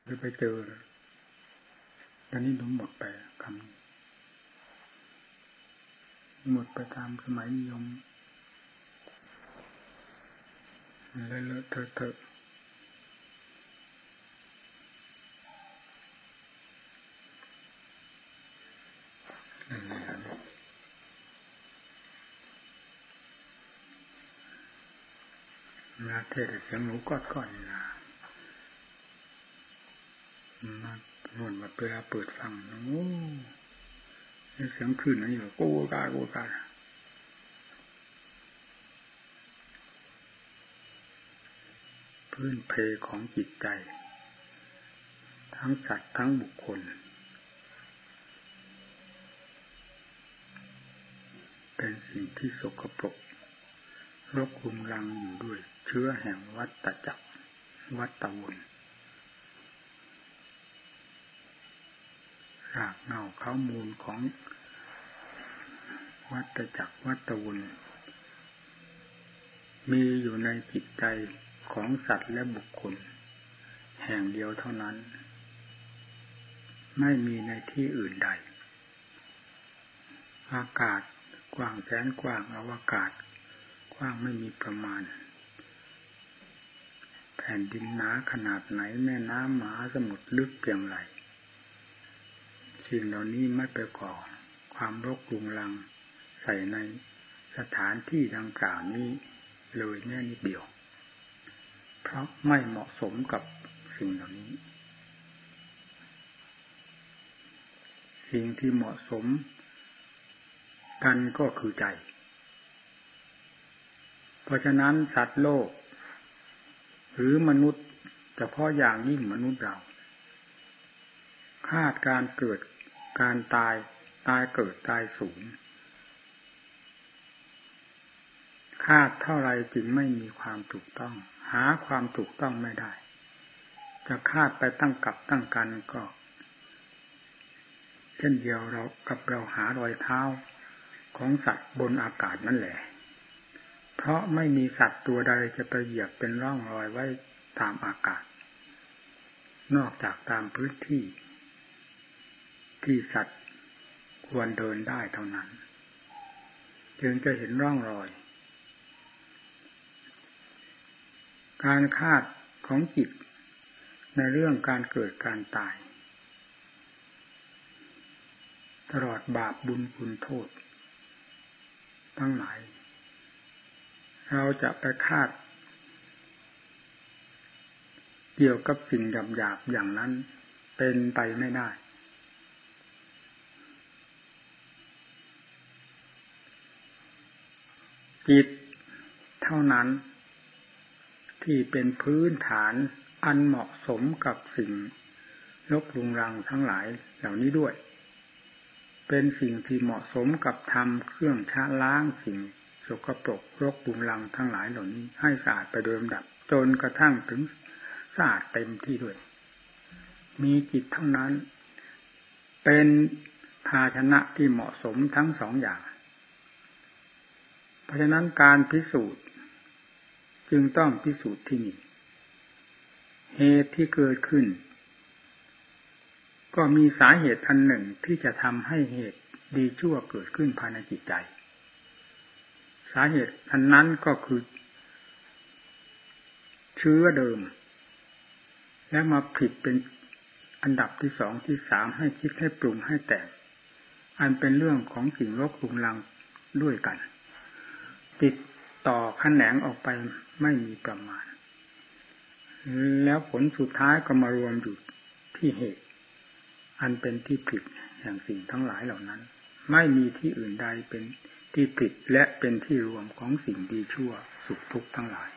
คือไปเจอตอนนี้ล้มหมดไปคำหมดไปตามสมัยนิยมเลอะเทอะเทศเสียงหนูกอดๆนี่นะมาโน่นมาเวลาเปิดฟังโอ้เสียงคลื่นนี่แบบโก้กาพื้นเพของจิตใจทั้งสัตว์ทั้งบุคคลเป็นสิ่งที่สกปรกรกรุงรังอยู่ด้วยเชื้อแห่งวัฏจักรวัฏวนรากเหง้าข้อมูลของวัฏจักรวัฏวนมีอยู่ในจิตใจของสัตว์และบุคคลแห่งเดียวเท่านั้นไม่มีในที่อื่นใดอากาศกว้างแสนกว้างอวกาศกว้างไม่มีประมาณแผ่นดินหนาขนาดไหนแม่น้ำมหาสมุทรลึกเพียงไรสิ่งเหล่านี้ไม่ไปก่อความรกรุงรังใส่ในสถานที่ดังกล่าวนี้เลยแม้นิดเดียวเพราะไม่เหมาะสมกับสิ่งเหล่านี้สิ่งที่เหมาะสมกันก็คือใจเพราะฉะนั้นสัตว์โลกหรือมนุษย์เฉพาะอย่างยิ่งมนุษย์เราคาดการเกิดการตายเกิดตายสูญคาดเท่าไรจึงไม่มีความถูกต้องหาความถูกต้องไม่ได้จะคาดไปตั้งกับตั้งกันก็เช่นเดียวเราหารอยเท้าของสัตว์บนอากาศนั่นแหละเพราะไม่มีสัตว์ตัวใดจะไปเหยียบเป็นร่องรอยไว้ตามอากาศนอกจากตามพื้นที่ที่สัตว์ควรเดินได้เท่านั้นจึงจะเห็นร่องรอยการคาดของจิตในเรื่องการเกิดการตายตลอดบาปบุญคุณโทษทั้งหลายเราจะไปคาดเกี่ยวกับสิ่งหยาบๆอย่างนั้นเป็นไปไม่ได้จิตเท่านั้นที่เป็นพื้นฐานอันเหมาะสมกับสิ่งรกรุงรังทั้งหลายเหล่านี้ด้วยเป็นสิ่งที่เหมาะสมกับทำเครื่องชะล้างสิ่งสกปรกรกรุงรังทั้งหลายเหล่านี้ให้สะอาดไปโดยลำดับจนกระทั่งถึงสะอาดเต็มที่ด้วยมีจิตเท่านั้นเป็นภาชนะที่เหมาะสมทั้งสองอย่างเพราะฉะนั้นการพิสูจน์จึงต้องพิสูจน์ที่นี่เหตุที่เกิดขึ้นก็มีสาเหตุอันหนึ่งที่จะทำให้เหตุดีชั่วเกิดขึ้นภายในจิตใจสาเหตุอันนั้นก็คือเชื้อเดิมและมาผิดเป็นอันดับที่สองที่สามให้คิดให้ปรุงให้แต่งอันเป็นเรื่องของสิ่งรกรุงรังด้วยกันติดต่อแขนงออกไปไม่มีประมาณแล้วผลสุดท้ายก็มารวมอยู่ที่เหตุอันเป็นที่ผิดแห่งสิ่งทั้งหลายเหล่านั้นไม่มีที่อื่นใดเป็นที่ผิดและเป็นที่รวมของสิ่งดีชั่วสุขทุกข์ทั้งหลาย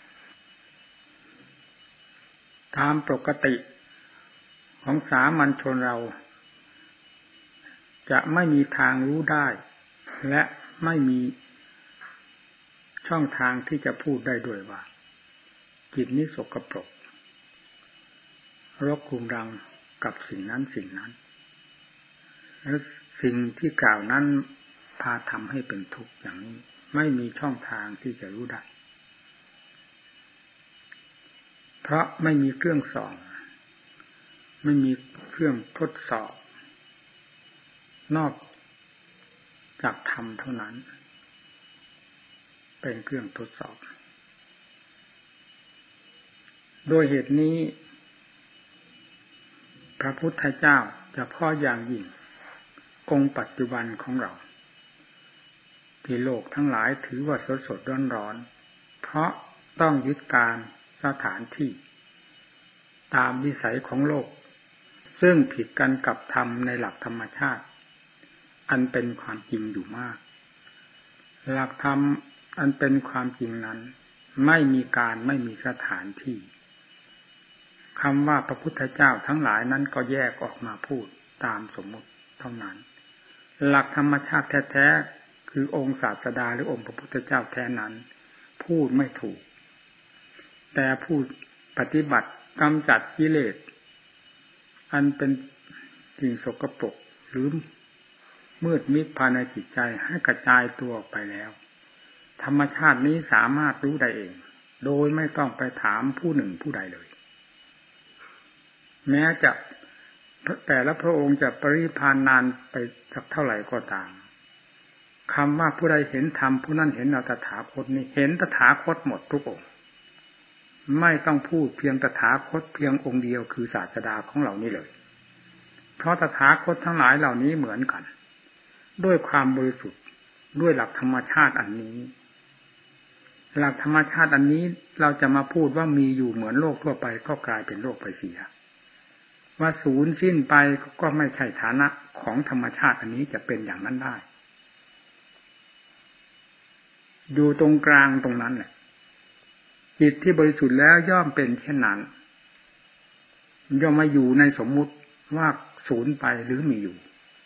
ตามปกติของสามัญชนเราจะไม่มีทางรู้ได้และไม่มีช่องทางที่จะพูดได้ด้วยว่าจิตนี้สกปรกรกรุงรังกับสิ่งนั้นสิ่งนั้นแล้วสิ่งที่กล่าวนั้นพาทำให้เป็นทุกข์อย่างนี้ไม่มีช่องทางที่จะรู้ได้เพราะไม่มีเครื่องส่องไม่มีเครื่องทดสอบนอกจากธรรมเท่านั้นเป็นเครื่องทดสอบโดยเหตุนี้พระพุทธเจ้าเฉพาะอย่างยิ่งองค์ปัจจุบันของเราที่โลกทั้งหลายถือว่าสดๆร้อนๆเพราะต้องยึดการสถานที่ตามวิสัยของโลกซึ่งผิดกันกับธรรมในหลักธรรมชาติอันเป็นความจริงอยู่มากหลักธรรมอันเป็นความจริงนั้นไม่มีการไม่มีสถานที่คำว่าพระพุทธเจ้าทั้งหลายนั้นก็แยกออกมาพูดตามสมมุติเท่านั้นหลักธรรมชาติแท้ๆคือองค์ศาสดาหรือองค์พระพุทธเจ้าแท้นั้นพูดไม่ถูกแต่ผู้ปฏิบัติกำจัดกิเลสอันเป็นสิ่งสกปรกหรือมืดมิดภายในจิตใจให้กระจายตัวออกไปแล้วธรรมชาตินี้สามารถรู้ได้เองโดยไม่ต้องไปถามผู้หนึ่งผู้ใดเลยแม้จะแต่ละพระองค์จะปรินิพพานนานไปสักเท่าไหร่ก็ตามคำว่าผู้ใดเห็นธรรมผู้นั้นเห็นเราตถาคตนี้เห็นตถาคตหมดทุกองค์ไม่ต้องพูดเพียงตถาคตเพียงองค์เดียวคือศาสดาของเรานี่เลยเพราะตถาคตทั้งหลายเหล่านี้เหมือนกันด้วยความบริสุทธิ์ด้วยหลักธรรมชาติอันนี้หลักธรรมชาติอันนี้เราจะมาพูดว่ามีอยู่เหมือนโลกทั่วไปก็กลายเป็นโลกไปเสียว่าสูญสิ้นไปก็ไม่ใช่ฐานะของธรรมชาติอันนี้จะเป็นอย่างนั้นได้อยู่ตรงกลางตรงนั้นแหละจิตที่บริสุทธิ์แล้วย่อมเป็นเช่นนั้นย่อมมาอยู่ในสมมุติว่าสูญไปหรือมีอยู่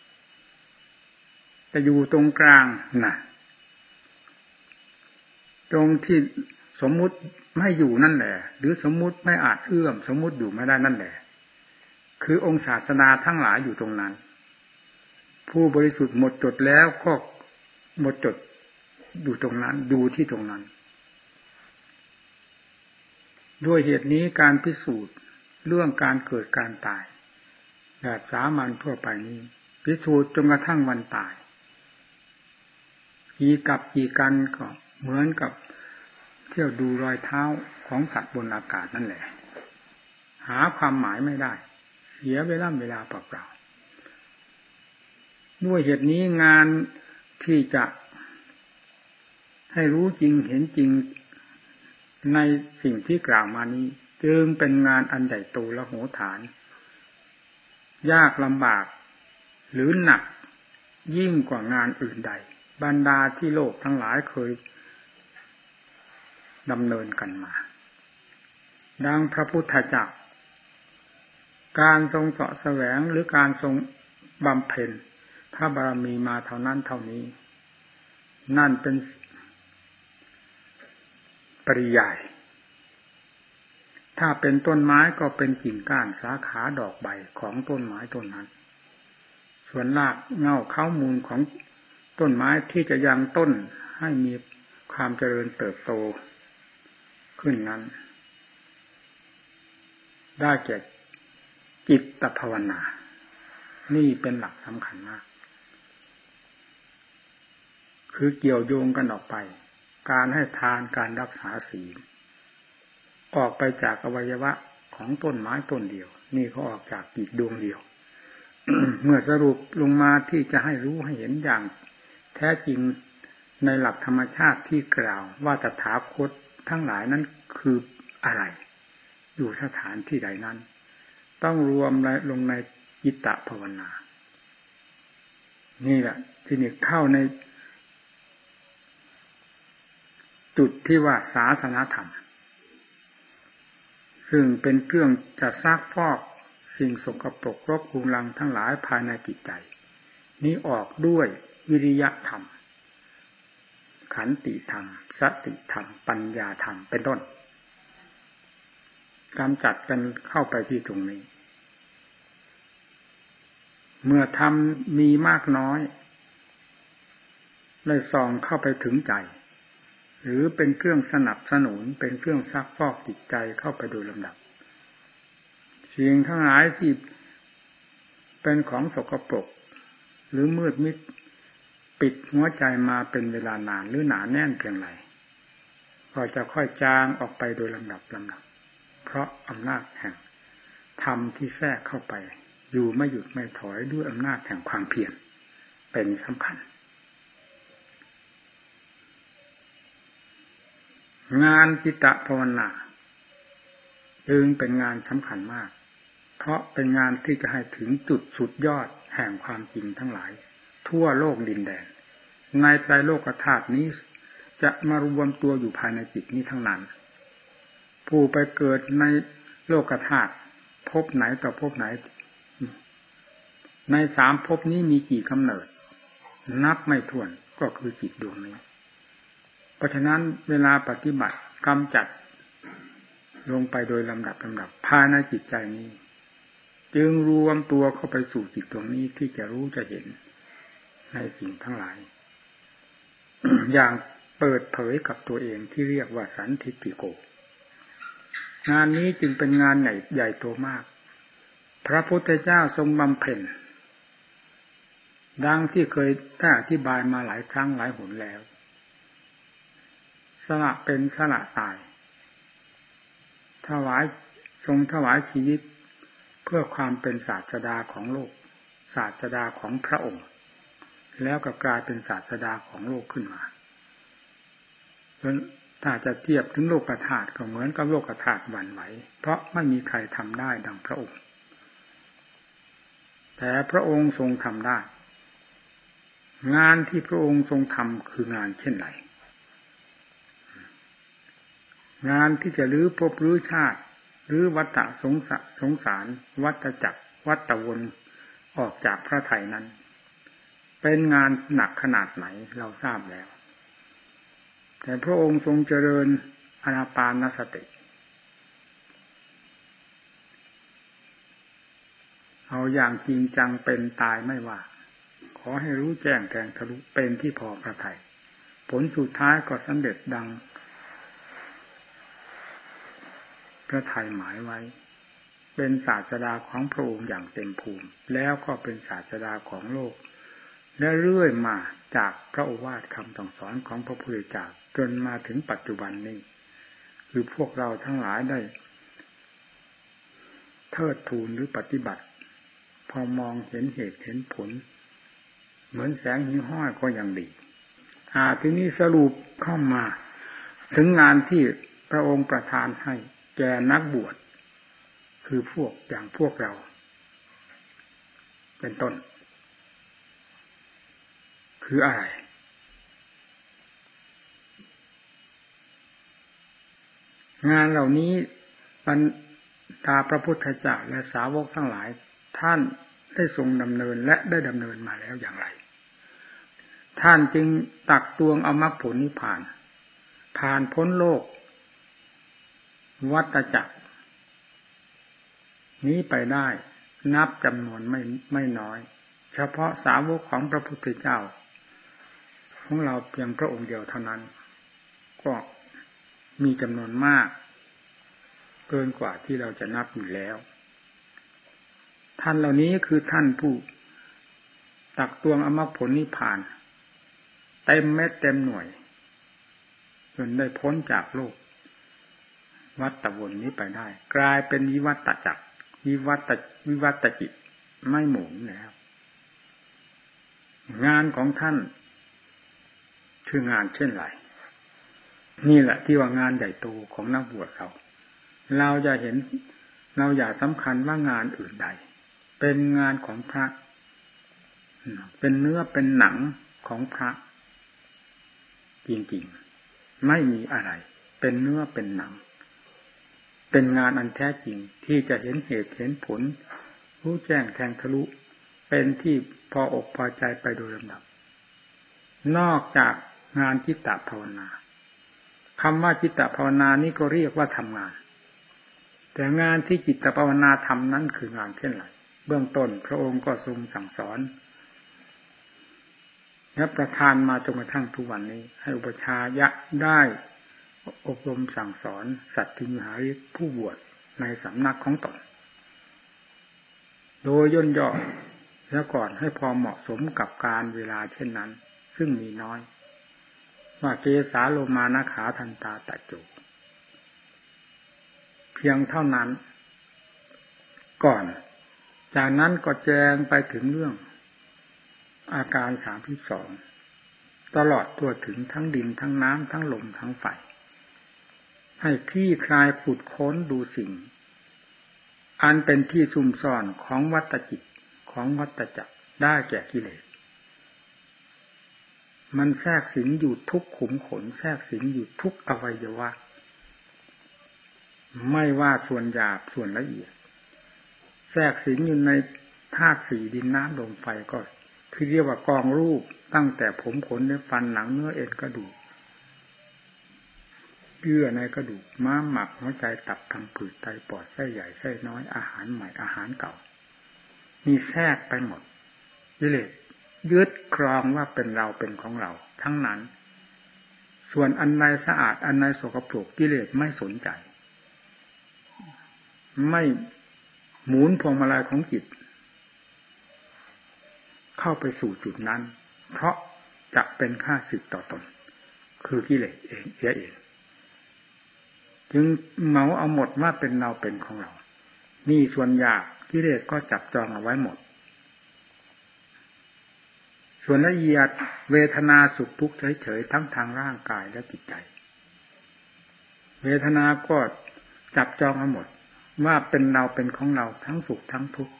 แต่อยู่ตรงกลางน่ะตรงที่สมมุติไม่อยู่นั่นแหละหรือสมมุติไม่อาจเอื้อมสมมุติอยู่ไม่ได้นั่นแหละคือองค์ศาสดาทั้งหลายอยู่ตรงนั้นผู้บริสุทธิ์หมดจดแล้วก็หมดจดอยู่ตรงนั้นดูที่ตรงนั้นด้วยเหตุนี้การพิสูจน์เรื่องการเกิดการตายแบบสามัญทั่วไปนี้พิสูจน์จนกระทั่งวันตายกี่กับกี่กันก็เหมือนกับเที่ยวดูรอยเท้าของสัตว์บนอากาศนั่นแหละหาความหมายไม่ได้เสียเวลาเปล่าๆด้วยเหตุนี้งานที่จะให้รู้จริงเห็นจริงในสิ่งที่กล่าวมานี้จึงเป็นงานอันใหญ่โตและโหฬารยากลำบากหรือหนักยิ่งกว่างานอื่นใดบรรดาที่โลกทั้งหลายเคยดำเนินกันมาดังพระพุทธเจ้าการทรงเสาะแสวงหรือการทรงบำเพ็ญพระบารมีมาเท่านั้นเท่านี้นั่นเป็นปริยายถ้าเป็นต้นไม้ก็เป็นกิ่งก้านสาขาดอกใบของต้นไม้ต้นนั้นส่วนรากเหง้าเค้ามูลของต้นไม้ที่จะยังต้นให้มีความเจริญเติบโตขึ้นนั้นได้แก่จิตภาวนานี่เป็นหลักสำคัญมากคือเกี่ยวโยงกันออกไปการให้ทานการรักษาศีลออกไปจากอวัยวะของต้นไม้ต้นเดียวนี่เขาออกจากจิตดวงเดียว เมื่อสรุปลงมาที่จะให้รู้ให้เห็นอย่างแท้จริงในหลักธรรมชาติที่กล่าวว่าตถาคตทั้งหลายนั้นคืออะไรอยู่สถานที่ใดนั้นต้องรวมลงในจิตภาวนานี่แหละที่นี่เข้าในจุดที่ว่าศาสนธรรมซึ่งเป็นเครื่องจะซักฟอกสิ่งสกปรกรบกวนรังทั้งหลายภายในจิตใจนี้ออกด้วยวิริยะธรรมขันติธรรมสติธรรมปัญญาธรรมเป็นต้นกำจัดกันเข้าไปที่ตรงนี้เมื่อธรรมมีมากน้อยเลยส่องเข้าไปถึงใจหรือเป็นเครื่องสนับสนุนเป็นเครื่องซักฟอกจิตใจเข้าไปโดยลำดับสิ่งทั้งหลายที่เป็นของสกปรกหรือมืดมิดปิดหัวใจมาเป็นเวลานานหรือหนาแน่นเพียงไรก็จะค่อยจางออกไปโดยลำดับเพราะอำนาจแห่งธรรมที่แทรกเข้าไปอยู่ไม่หยุดไม่ถอยด้วยอำนาจแห่งความเพียรเป็นสำคัญงานจิตภาวนาจึงเป็นงานสำคัญมากเพราะเป็นงานที่จะให้ถึงจุดสุดยอดแห่งความจริงทั้งหลายทั่วโลกดินแดนในไตรโลกธาตุนี้จะมารวมตัวอยู่ภายในจิตนี้ทั้งนั้นผู้ไปเกิดในโลกธาตุภพไหนต่อภพไหนใน3ภพนี้มีกี่กำเนิดนับไม่ถ้วนก็คือจิตดวงนี้เพราะฉะนั้นเวลาปฏิบัติกำจัดลงไปโดยลำดับภายในจิตใจนี้จึงรวมตัวเข้าไปสู่จิตดวงนี้ที่จะรู้จะเห็นในสิ่งทั้งหลาย อย่างเปิดเผยกับตัวเองที่เรียกว่าสันทิฏฐิโกงานนี้จึงเป็นงานใหญ่โตมากพระพุทธเจ้าทรงบำเพ็ญดังที่เคยได้อธิบายมาหลายครั้งหลายหนแล้วสละเป็นสละตายทรงถวายชีวิตเพื่อความเป็นศาสดาของโลกศาสดาของพระองค์แล้วก็กลายเป็นศาสดาของโลกขึ้นมาถ้าจะเทียบถึงโลกธาตุก็เหมือนกับโลกธาตุหวั่นไหวเพราะไม่มีใครทำได้ดังพระองค์แต่พระองค์ทรงทำได้งานที่พระองค์ทรงทำคืองานเช่นไรงานที่จะรื้อภพรื้อชาติหรือวัฏสงสารวัฏจักรวัฏวนออกจากพระทัยนั้นเป็นงานหนักขนาดไหนเราทราบแล้วแต่พระองค์ทรงเจริญอานาปานสติเอาอย่างจริงจังเป็นตายไม่ว่าขอให้รู้แจ้งแทงทะลุเป็นที่พอพระทัยผลสุดท้ายก็สำเร็จดังพระทัยหมายไว้เป็นศาสดาของพระองค์อย่างเต็มภูมิแล้วก็เป็นศาสดาของโลกและเรื่อยมาจากพระโอวาทคำสั่งสอนของพระพุทธเจ้าจนมาถึงปัจจุบันนี้คือพวกเราทั้งหลายได้เทิดทูนหรือปฏิบัติพอมองเห็นเหตุเห็นผลเหมือนแสงหิ่งห้อยก็ยังดีทีนี้สรุปเข้ามาถึงงานที่พระองค์ประทานให้แก่นักบวชคือพวกอย่างพวกเราเป็นต้นคืออะไรงานเหล่านี้บรรดาพระพุทธเจ้าและสาวกทั้งหลายท่านได้ทรงดำเนินและได้ดำเนินมาแล้วอย่างไรท่านจึงตักตวงเอามรรคผลนิพพานผ่านพ้นโลกวัฏจักรนี้ไปได้นับจำนวนไม่น้อยเฉพาะสาวกของพระพุทธเจ้าของเราเพียงพระองค์เดียวเท่านั้นก็มีจำนวนมากเกินกว่าที่เราจะนับอยู่แล้วท่านเหล่านี้คือท่านผู้ตักตวงเอามรรคผลนิพพานเต็มเม็ดเต็มหน่วยจนได้พ้นจากโลกวัฏวนนี้ไปได้กลายเป็นวิวัตจักรวิวัตจิตไม่หมุนแล้วงานของท่านคืองานเช่นไรนี่แหละที่ว่างานใหญ่โตของนักบวชเราจะเห็นเราอย่าสำคัญว่างานอื่นใดเป็นงานของพระเป็นเนื้อเป็นหนังของพระจริงๆไม่มีอะไรเป็นเนื้อเป็นหนังเป็นงานอันแท้จริงที่จะเห็นเหตุเห็นผลรู้แจ้งแทงทะลุเป็นที่พออกพอใจไปโดยลำดับนอกจากงานจิตตภาวนาคำว่าจิตตภาวนานี้ก็เรียกว่าทำงานแต่งานที่จิตตภาวนาทำนั้นคืองานเช่นไรเบื้องต้นพระองค์ก็ทรงสั่งสอนและประทานมาจนกระทั่งทุกวันนี้ให้อุปชายะได้อบรมสั่งสอนสัตถิมหาฤทธิ์ผู้บวชในสำนักของตนโดยย่นย่อแล้วก่อนให้พอเหมาะสมกับการเวลาเช่นนั้นซึ่งมีน้อยว่าเกสาโลมานะขาทันตาตะโจเพียงเท่านั้นก่อนจากนั้นก็แจงไปถึงเรื่องอาการ32ตลอดตัวถึงทั้งดินทั้งน้ำทั้งลมทั้งไฟให้คลี่คลายขุดค้นดูสิ่งอันเป็นที่ซุ่มซ่อนของวัฏจิตของวัฏจักรได้แก่กิเลสมันแทรกสิงอยู่ทุกขุมขนแทรกสิงอยู่ทุกอวัยวะไม่ว่าส่วนหยาบส่วนละเอียดแทรกสิงอยู่ในธาตุสี่ดินน้ำลมไฟก็ที่เรียกว่ากองรูปตั้งแต่ผมขนเนื้อฟันหนังเนื้อเอ็นกระดูกเยื่อในกระดูกม้ามหมักหัวใจตับพังผืดไตปอดไส้ใหญ่ไส้น้อยอาหารใหม่อาหารเก่ามีแทรกไปหมดกิเลสยึดครองว่าเป็นเราเป็นของเราทั้งนั้นส่วนอันใดสะอาดอันใดสกปรกกิเลสไม่สนใจไม่หมุนพวงมาลัยของจิตเข้าไปสู่จุดนั้นเพราะจะเป็นข้าศึกต่อตนคือกิเลสเองเสียเองจึงเหมาเอาหมดว่าเป็นเราเป็นของเรานี่ส่วนหยาบกิเลสก็จับจองเอาไว้หมดส่วนละเอียดเวทนาสุขทุกข์เฉยๆทั้งทางร่างกายและจิตใจเวทนาก็จับจองเอาหมดว่าเป็นเราเป็นของเราทั้งสุขทั้งทุกข์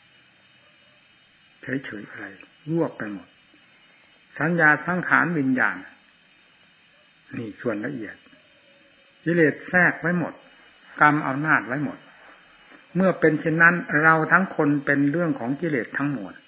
เฉยๆอะไรรวบไปหมดสัญญาสังขารวิญญาณนี่ส่วนละเอียดกิเลสแทรกไว้หมดกรรมเอานาจไว้หมดเมื่อเป็นเช่นนั้นเราทั้งคนเป็นเรื่องของกิเลสทั้งหมด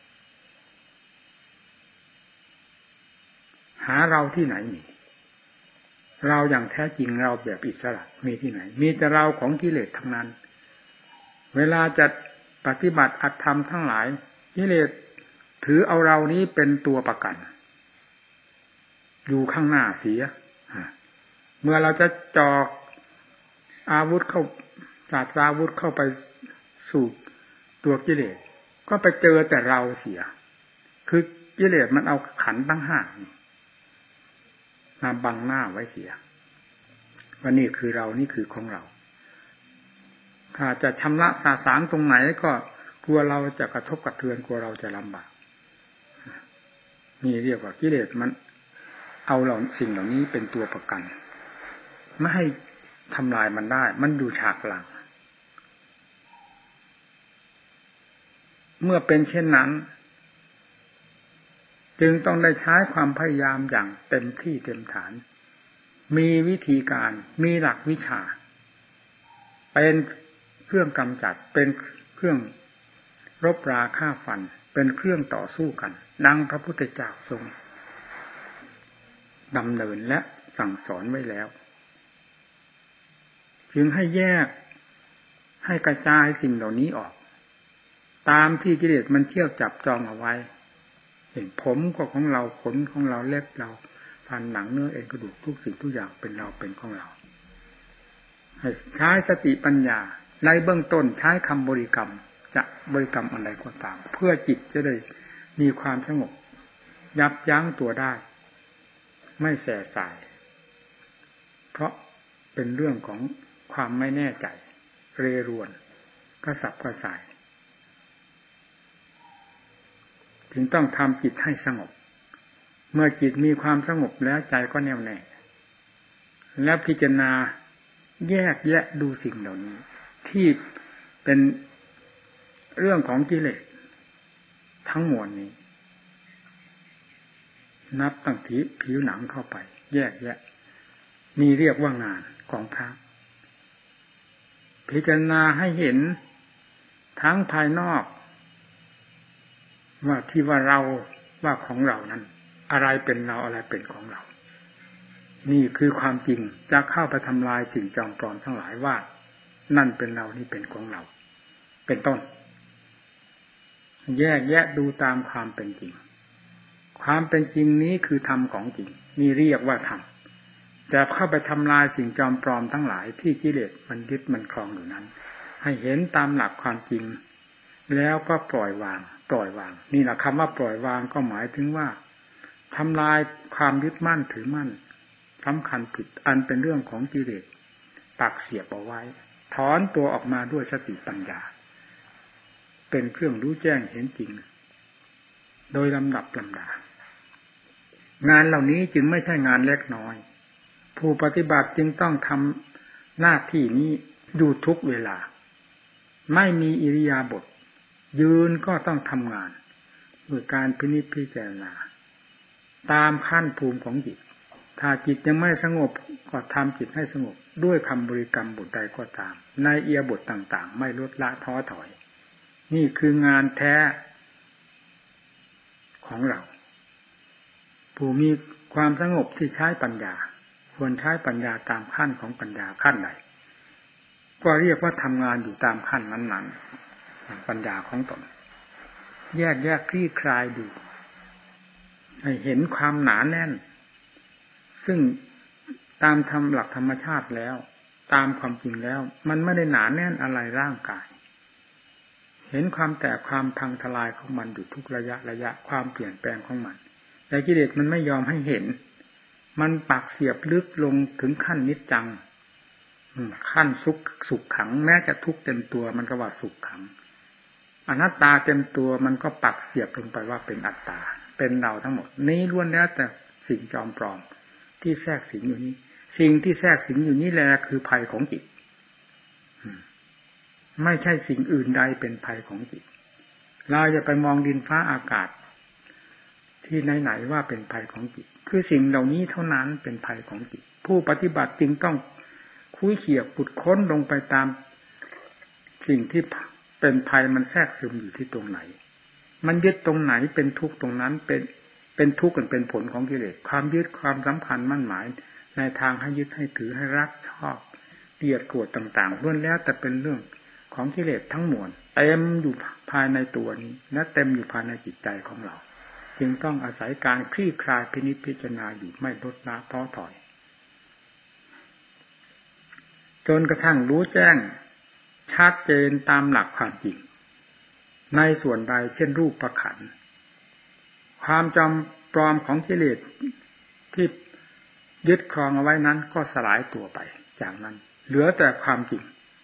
หาเราที่ไหนมีเราอย่างแท้จริงเราแบบอิสระมีที่ไหนมีแต่เราของกิเลสทั้งนั้นเวลาจะปฏิบัติอัตธรรมทั้งหลายกิเลสถือเอาเรานี้เป็นตัวประกันอยู่ข้างหน้าเสียเมื่อเราจะจ่ออาวุธเข้าศาสตราวุธเข้าไปสู่ตัวกิเลสก็ไปเจอแต่เราเสียคือกิเลสมันเอาขันธ์ทั้งห้ามาบังหน้าไว้เสียว่านี่คือเรานี่คือของเราถ้าจะชำระสาสางตรงไหนก็กลัวเราจะกระทบกระเทือนกลัวเราจะลำบากนี่เรียกว่ากิเลสมันเอาสิ่งเหล่านี้เป็นตัวประกันไม่ให้ทำลายมันได้มันอยู่ฉากหลังเมื่อเป็นเช่นนั้นจึงต้องได้ใช้ความพยายามอย่างเต็มที่เต็มฐานมีวิธีการมีหลักวิชาเป็นเครื่องกำจัดเป็นเครื่องรบราฆ่าฟันเป็นเครื่องต่อสู้กันดังพระพุทธเจ้าทรงดำเนินและสั่งสอนไว้แล้วจึงให้แยกให้กระจายสิ่งเหล่านี้ออกตามที่กิเลสมันเที่ยวจับจองเอาไว้เห็นผมก็ของเราขนของเราเล็บเราฟันหนังเนื้อเอ็นกระดูกทุกสิ่งทุกอย่างเป็นเราเป็นของเราให้ใช้สติปัญญาในเบื้องต้นใช้คำบริกรรมจะบริกรรมอะไรก็ตามเพื่อจิตจะได้มีความสงบยับยั้งตัวได้ไม่แส่สายเพราะเป็นเรื่องของความไม่แน่ใจเรรวนกระสับกระส่ายจึงต้องทำจิตให้สงบเมื่อจิตมีความสงบแล้วใจก็แน่วแน่แล้วพิจารณาแยกแยะดูสิ่งเหล่านี้ที่เป็นเรื่องของกิเลสทั้งมวลนี้นับตั้งที่ผิวหนังเข้าไปแยกแยะนี่เรียกว่างานของพระพิจารณาให้เห็นทั้งภายนอกว่าที่ว่าเราว่าของเรานั้นอะไรเป็นเราอะไรเป็นของเรานี่คือความจริงจะเข้าไปทำลายสิ่งจอมปลอมทั้งหลายว่านั่นเป็นเรานี่เป็นของเราเป็นต้นแยกแยะดูตามความเป็นจริงความเป็นจริงนี้คือธรรมของจริงนี่เรียกว่าธรรมจะเข้าไปทำลายสิ่งจอมปลอมทั้งหลายที่กิเลสมันยึดมันครองอยู่นั้นให้เห็นตามหลักความจริงแล้วก็ปล่อยวางปล่อยวางนี่แหละคำว่าปล่อยวางก็หมายถึงว่าทำลายความยึดมั่นถือมั่นสำคัญผิดอันเป็นเรื่องของกิเลสปักเสียบเอาไว้ถอนตัวออกมาด้วยสติปัญญาเป็นเครื่องรู้แจ้งเห็นจริงโดยลำดับลำดางานเหล่านี้จึงไม่ใช่งานเล็กน้อยผู้ปฏิบัติจึงต้องทำหน้าที่นี้อยู่ทุกเวลาไม่มีอิริยาบถยืนก็ต้องทำงานด้วยการพินิจพิจารณาตามขั้นภูมิของจิตถ้าจิตยังไม่สงบก็ทำจิตให้สงบด้วยคำบริกรรมบทใดก็ตามในอิริยาบถต่างๆไม่ลดละท้อถอยนี่คืองานแท้ของเราผู้มีความสงบที่ใช้ปัญญาควรใช้ปัญญาตามขั้นของปัญญาขั้นใดก็เรียกว่าทำงานอยู่ตามขั้นนั้นๆปัญญาของตนแยกคลี่คลายดูให้เห็นความหนาแน่นซึ่งตามธรรมหลักธรรมชาติแล้วตามความจริงแล้วมันไม่ได้หนาแน่นอะไรร่างกายเห็นความแตกความพังทลายของมันอยู่ทุกระยะความเปลี่ยนแปลงของมันแต่กิเลสมันไม่ยอมให้เห็นมันปักเสียบลึกลงถึงขั้นนิจจังขั้นสุขขังแม้จะทุกข์เต็มตัวมันก็ว่าสุขขังอนัตตาเต็มตัวมันก็ปักเสียบลงไปว่าเป็นอัตตาเป็นเราทั้งหมดนี้ล้วนแล้วแต่สิ่งจอมปลอมที่แทรกสิงอยู่นี้สิ่งที่แทรกสิงอยู่นี้แหละคือภัยของจิตไม่ใช่สิ่งอื่นใดเป็นภัยของจิตเราจะไปมองดินฟ้าอากาศที่ไหนๆว่าเป็นภัยของจิตคือสิ่งเหล่านี้เท่านั้นเป็นภัยของจิตผู้ปฏิบัติจึงต้องคุ้ยเขี่ยขุดค้นลงไปตามสิ่งที่เป็นภัยมันแทรกซึมอยู่ที่ตรงไหนมันยึดตรงไหนเป็นทุกข์ตรงนั้นเป็นทุกข์กันเป็นผลของกิเลสความยึดความสำคัญมั่นหมายในทางให้ยึดให้ถือให้รักชอบเกลียดโกรธต่างๆล้วนแล้วแต่เป็นเรื่องของกิเลสทั้งมวลเต็มอยู่ภายในตัวนี้และเต็มอยู่ภายในจิตใจของเราจึงต้องอาศัยการคลี่คลายพินิจพิจารณาอยู่ไม่ลดละท้อถอยจนกระทั่งรู้แจ้งชัดเจนตามหลักความจริงในส่วนใดเช่นรูปประขันธ์ความจำปลอมของกิเลสที่ยึดครองเอาไว้นั้นก็สลายตัวไปจากนั้นเหลือแต่ความจริง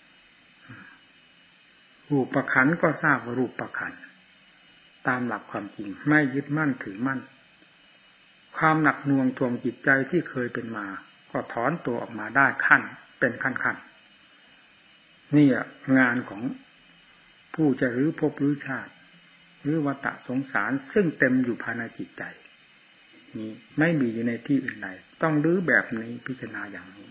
รูปประขันธ์ก็ทราบว่ารูปประขันธ์ตามหลักความจริงไม่ยึดมั่นถือมั่นความหนักหน่วงทวงจิตใจที่เคยเป็นมาก็ถอนตัวออกมาได้ขั้นเป็นขั้นนี่งานของผู้จะรื้อภพรื้อชาติหรือวัฏสงสารซึ่งเต็มอยู่ภายในจิตใจนี้ไม่มีอยู่ในที่อื่นใดต้องรื้อแบบนี้พิจารณาอย่างนี้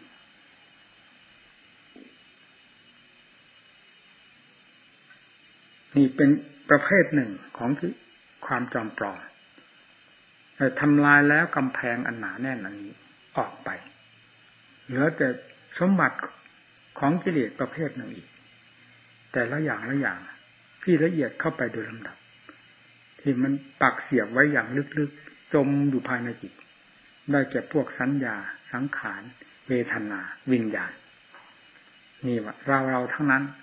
นี่เป็นประเภทหนึ่งของความจอมปลอมทำลายแล้วกำแพงอันหนาแน่นอันนี้ออกไปเหลือแต่สมบัติของกิเลสประเภทหนึ่งอีกแต่ละอย่างที่ละเอียดเข้าไปโดยลำดับที่มันปักเสียบไว้อย่างลึกๆจมอยู่ภายในจิตได้แก่พวกสัญญาสังขารเวทนาวิญญาณนี่ว่าเราทั้งนั้น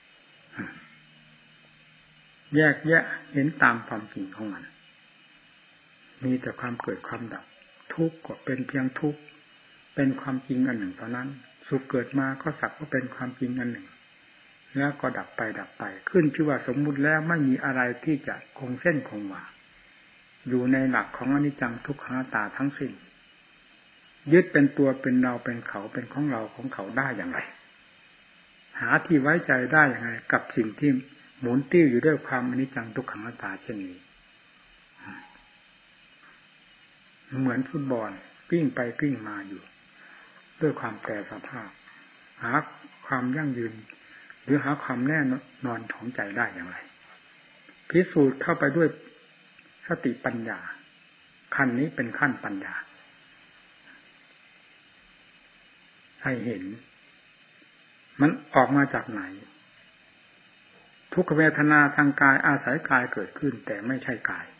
แยกแยะเห็นตามความจริงของมันมีแต่ความเกิดความดับทุกข์ก็เป็นเพียงทุกข์เป็นความจริงอันหนึ่งเท่านั้นสุขเกิดมาก็สักว่าเป็นความจริงอันหนึ่งแล้วก็ดับไปขึ้นชื่อว่าสมมุติแล้วไม่มีอะไรที่จะคงเส้นคงวาอยู่ในหลักของอนิจจังทุกขังอนัตตาทั้งสิ้นยึดเป็นตัวเป็นเราเป็นเขาเป็นของเราของเขาได้อย่างไรหาที่ไว้ใจได้อย่างไรกับสิ่งที่หมุนติ้วอยู่ด้วยความอนิจจังทุกขังอนัตตาเช่นนี้เหมือนฟุตบอลวิ่งไปวิ่งมาอยู่ด้วยความแปรสภาพหาความยั่งยืนหรือหาความแน่นอนของใจได้อย่างไรพิสูจน์เข้าไปด้วยสติปัญญาขั้นนี้เป็นขั้นปัญญาให้เห็นมันออกมาจากไหนทุกขเวทนาทางกายอาศัยกายเกิดขึ้นแต่ไม่ใช่กาย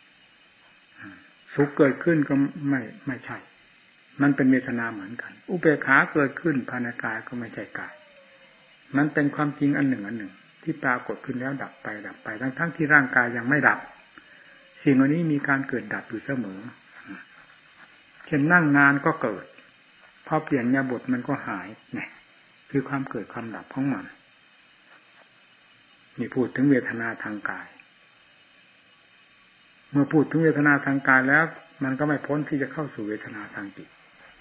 สุขเกิดขึ้นก็ไม่ใช่มันเป็นเวทนาเหมือนกันอุเบกขาเกิดขึ้นภายในกายก็ไม่ใช่กายมันเป็นความจริงอันหนึ่งที่ปรากฏขึ้นแล้วดับไปทั้งที่ร่างกายยังไม่ดับสิ่งเหล่านี้มีการเกิดดับอยู่เสมอเช่นนั่งนานก็เกิดพอเปลี่ยนอิริยาบถมันก็หายเนี่ยคือความเกิดความดับของมันนี่พูดถึงเวทนาทางกายเมื่อพูดถึงเวทนาทางกายแล้วมันก็ไม่พ้นที่จะเข้าสู่เวทนาทางจิต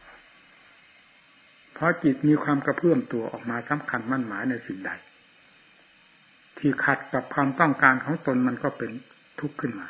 เพราะจิตมีความกระเพื่อมตัวออกมาสำคัญมั่นหมายในสิ่งใดที่ขัดกับความต้องการของตนมันก็เป็นทุกข์ขึ้นมา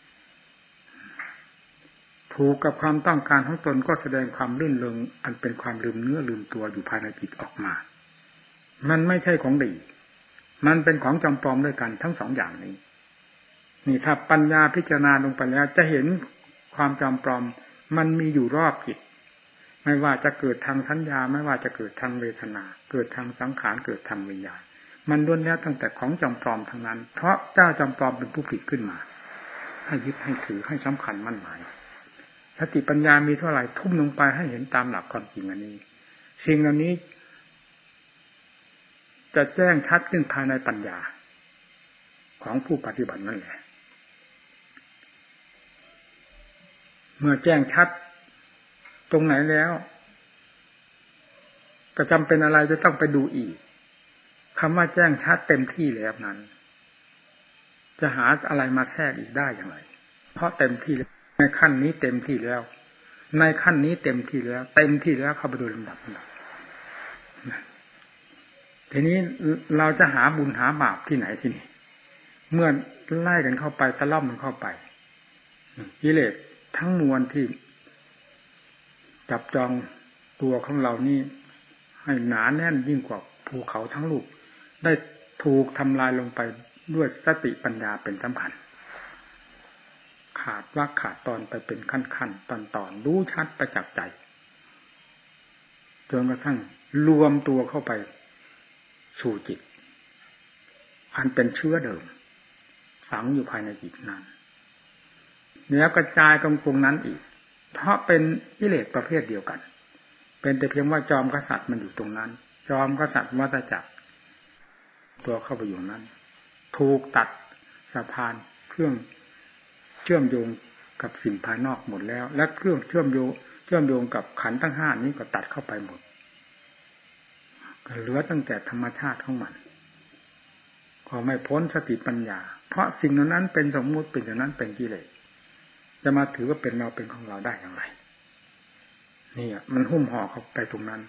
ถูกกับความต้องการของตนก็แสดงความลื่นเริงอันเป็นความลืมเนื้อลืมตัวอยู่ภายในจิตออกมามันไม่ใช่ของดีมันเป็นของจำปลอมด้วยกันทั้งสองอย่างนี้นี่ถ้าปัญญาพิจารณาลงไปแล้วจะเห็นความจำปลอมมันมีอยู่รอบจิตไม่ว่าจะเกิดทางสัญญาไม่ว่าจะเกิดทางเวทนาเกิดทางสังขารเกิดทางวิญญาณมันล้วนแล้วตั้งแต่ของจำปลอมทั้งนั้นเพราะเจ้าจำปลอมเป็นผู้ผลิตขึ้นมาให้ยึดให้ถือให้สำคัญมั่นหมายสติปัญญามีเท่าไหร่ทุ่มลงไปให้เห็นตามหลักความจริงอันนี้สิ่งเหล่านี้จะแจ้งชัดขึ้นภายในปัญญาของผู้ปฏิบัตินั่นแหละเมื่อแจ้งชัดตรงไหนแล้วก็จำเป็นอะไรจะต้องไปดูอีกคำว่าแจ้งชัดเต็มที่แล้วนั้นจะหาอะไรมาแทรกอีกได้อย่างไรเพราะเต็มที่ในขั้นนี้เต็มที่แล้วในขั้นนี้เต็มที่แล้วเข้าไปโดยลำดับทีนี้เราจะหาบุญหาบาปที่ไหนที่นี่เมื่อไล่กันเข้าไปตะล่อมมันเข้าไปกิเลสทั้งมวลที่จับจองตัวของเรานี่ให้หนาแน่นยิ่งกว่าภูเขาทั้งลูกได้ถูกทำลายลงไปด้วยสติปัญญาเป็นสำคัญขาดว่าขาดตอนไปเป็นขั้นตอนรู้ชัดประจักษ์ใจจนกระทั่งรวมตัวเข้าไปสู่จิตอันเป็นเชื้อเดิมฝังอยู่ภายในจิตนั้นแล้วกระจายตรงนั้นอีกเพราะเป็นกิเลสประเภทเดียวกันเป็นแต่เพียงว่าจอมกษัตริย์มันอยู่ตรงนั้นจอมกษัตริย์วัฏจักรตัวเข้าไปอยู่นั้นถูกตัดสะพานเครื่องเชื่อมโยงกับสิ่งภายนอกหมดแล้วและเครื่องเชื่อมโยงกับขันธ์ทั้งห้านี้ก็ตัดเข้าไปหมดเหลือตั้งแต่ธรรมชาติของมันก็ไม่พ้นสติปัญญาเพราะสิ่งนั้นเป็นสมมุติเป็นอย่างนั้นเป็นกิเลสจะมาถือว่าเป็นเราเป็นของเราได้อย่างไรนี่มันหุ้มห่อเข้าไปตรงนั้น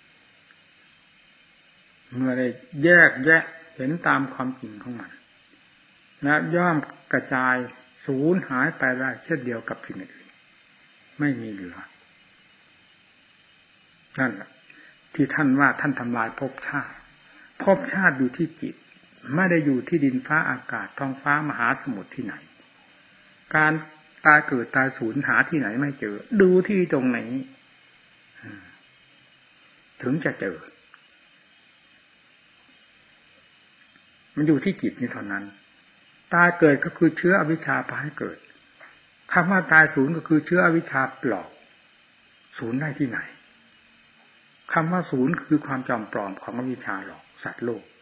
เมื่อได้แยกแยะเห็นตามความจริงของมันและย่อมกระจายสูญหายไปได้เช่นเดียวกับสิ่งอื่นไม่มีเหลือนั่นแหละที่ท่านว่าท่านทำลายภพชาติอยู่ที่จิตไม่ได้อยู่ที่ดินฟ้าอากาศท้องฟ้ามหาสมุทรที่ไหนการตายเกิดตายสูญหาที่ไหนไม่เจอดูที่ตรงไหนถึงจะเจอมันอยู่ที่จิตนี่เท่านั้นตายเกิดก็คือเชื้ออวิชชาพาให้เกิดคำว่าตายสูญก็คือเชื้ออวิชชาปลอกสูญได้ที่ไหนคำว่าสูญคือความจอมปลอมของอวิชชาหลอกสัตว์โลก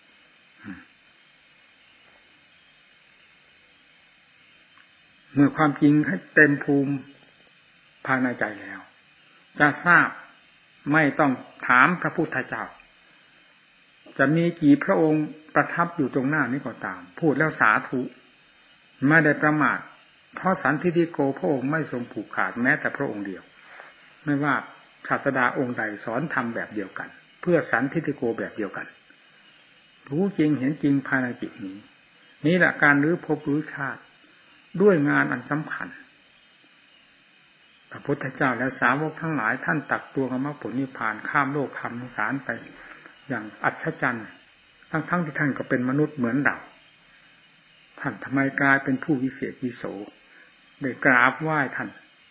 เมื่อความจริงให้เต็มภูมิภายในใจแล้วจะทราบไม่ต้องถามพระพุทธเจ้าจะมีกี่พระองค์ประทับอยู่ตรงหน้านี้ก็ตามพูดแล้วสาธุไม่ได้ประมาทเพราะสันทิฏฐิโกพระองค์ไม่ทรงผูกขาดแม้แต่พระองค์เดียวไม่ว่าศาสดาองค์ใดสอนธรรมแบบเดียวกันเพื่อสันทิฏฐิโกแบบเดียวกันรู้จริงเห็นจริงภายในจิตนี้นี่แหละการรื้อภพรื้อชาติด้วยงานอันสำคัญพระพุทธเจ้าและสาวกทั้งหลายท่านตักตวงมรรคผลนิพพานข้ามโลกข้ามสงสารไปอย่างอัศจรรย์ทั้งที่ท่านก็เป็นมนุษย์เหมือนเราท่านทำไมกลายเป็นผู้วิเศษวิโสได้กราบไหว้ท่าน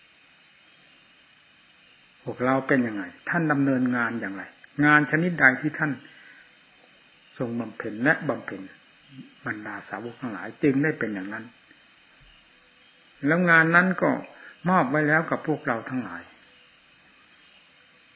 พวกเราเป็นยังไงท่านดำเนินงานอย่างไรงานชนิดใดที่ท่านทรงบำเพ็ญและบำเพ็ญบรรดาสาวกทั้งหลายจึงได้เป็นอย่างนั้นแล้วงานนั้นก็มอบไว้แล้วกับพวกเราทั้งหลาย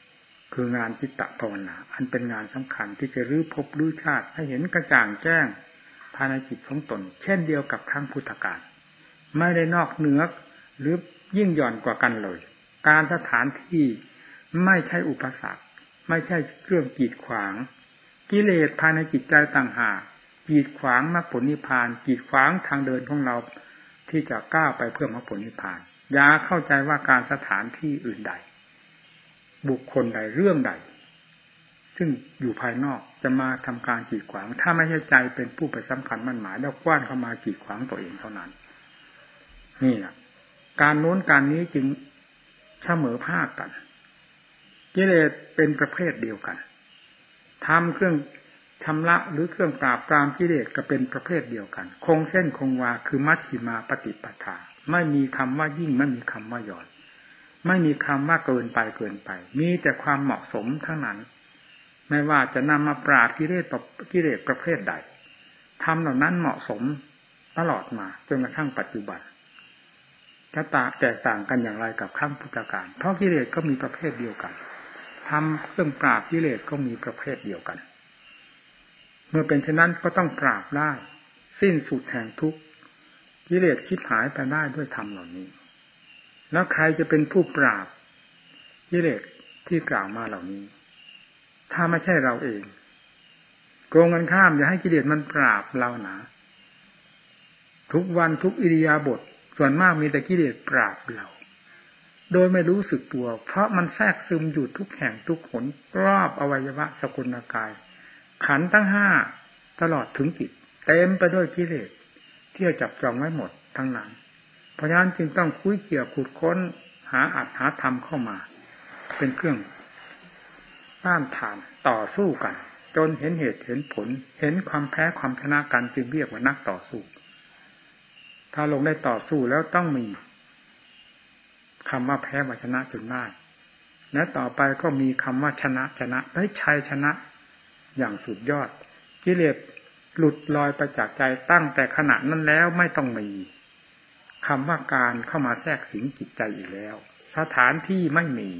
คืองานจิตตภาวนาอันเป็นงานสำคัญที่จะรื้อภพรื้อชาติให้เห็นกระจ่างแจ้งภายในจิตของตนเช่นเดียวกับครั้งพุทธกาลไม่ได้นอกเหนือหรือยิ่งหย่อนกว่ากันเลยการสถานที่ไม่ใช่อุปสรรคไม่ใช่เครื่องกีดขวางกิเลสภายในจิตใจต่างหากกีดขวางมรรคผลนิพพานกีดขวางทางเดินของเราที่จะก้าวไปเพื่อมรรคผลนิพพานอย่าเข้าใจว่าการสถานที่อื่นใดบุคคลใดเรื่องใดซึ่งอยู่ภายนอกจะมาทำการกีดขวางถ้าไม่ใช่ใจเป็นผู้ไปสำคัญมั่นหมายแล้วกว้านเข้ามากีดขวางตัวเองเท่านั้นนี่แหละการโน้นการนี้จึงเสมอภาคกันกิเลสเป็นประเภทเดียวกันทำเครื่องชำระหรือเครื่องปราบปรามกิเลสก็เป็นประเภทเดียวกันคงเส้นคงวาคือมัชฌิมาปฏิปทาไม่มีคำว่ายิ่งไม่มีคำว่าหย่อนไม่มีคำว่าเกินไปมีแต่ความเหมาะสมทั้งนั้นไม่ว่าจะนำมาปราบกิเลสประเภทใดทำเหล่านั้นเหมาะสมตลอดมาจนกระทั่งปัจจุบันจะแตกต่างกันอย่างไรกับครั้งพุทธกาลเพราะกิเลสก็มีประเภทเดียวกันทำเครื่องปราบกิเลสก็มีประเภทเดียวกันเมื่อเป็นเช่นนั้นก็ต้องปราบได้สิ้นสุดแห่งทุกข์กิเลสชิบหายไปได้ด้วยธรรมเหล่านี้แล้วใครจะเป็นผู้ปราบกิเลสที่กล่าวมาเหล่านี้ถ้าไม่ใช่เราเองโกงกันข้ามอย่าให้กิเลสมันปราบเรานะทุกวันทุกอิริยาบถส่วนมากมีแต่กิเลสปราบเราโดยไม่รู้สึกตัวเพราะมันแทรกซึมอยู่ทุกแห่งทุกหนรอบอวัยวะสกุลกายขันธ์ทั้งห้าตลอดถึงจิตเต็มไปด้วยกิเลสที่จับจองไว้หมดทั้งนั้นเพราะฉะนั้นจึงต้องคุ้ยเขี่ยขุดค้นหาอัตหาธรรมเข้ามาเป็นเครื่องต้านทานต่อสู้กันจนเห็นเหตุเห็นผลเห็นความแพ้ความชนะกันจึงเรียกว่านักต่อสู้ถ้าลงได้ต่อสู้แล้วต้องมีคำว่าแพ้ว่าชนะจนได้และต่อไปก็มีคำว่าชนะได้ชัยชนะอย่างสุดยอดกิเลสหลุดลอยไปจากใจตั้งแต่ขณะนั้นแล้วไม่ต้องมีคำว่าการเข้ามาแทรกสิงจิตใจอีกแล้วสถานที่ไม่มี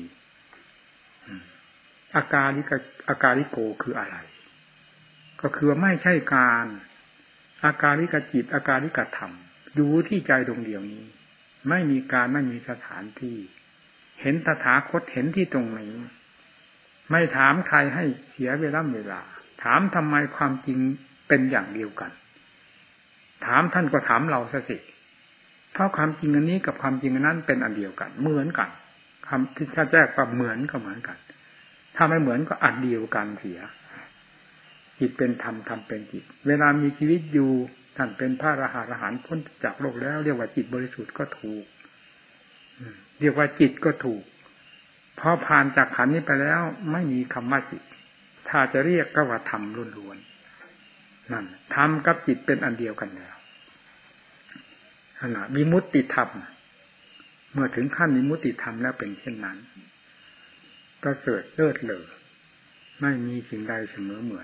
อาการิโกคืออะไรก็คือว่าไม่ใช่การอาการิกจิตอาการิกธรรมอยู่ที่ใจดวงเดียวนี้ไม่มีการไม่มีสถานที่เห็นตถาคตเห็นที่ตรงนี้ไม่ถามใครให้เสียเวลาถามทำไมความจริงเป็นอย่างเดียวกันถามท่านก็ถามเราซะสิเพราะความจริงอันนี้กับความจริงอันนั้นเป็นอันเดียวกันเหมือนกันคำที่ถ้าแจ้งว่าเหมือนก็เหมือนกันถ้าไม่เหมือนก็อันเดียวกันเสียจิตเป็นธรรมธรรมเป็นจิตเวลามีชีวิตอยู่ท่านเป็นพระอรหันต์พ้นจากโลกแล้วเรียกว่าจิตบริสุทธิ์ก็ถูกเรียกว่าจิตก็ถูกพอผ่านจากขันธ์นี้ไปแล้วไม่มีคำว่าจิตถ้าจะเรียกก็ว่าธรรมล้วนๆนั่นธรรมกับจิตเป็นอันเดียวกันแล้วขณะวิมุตติธรรมเมื่อถึงขั้นวิมุตติธรรมแล้วเป็นเช่นนั้นประเสริฐเลิศเลอไม่มีสิ่งใดเสมอเหมือน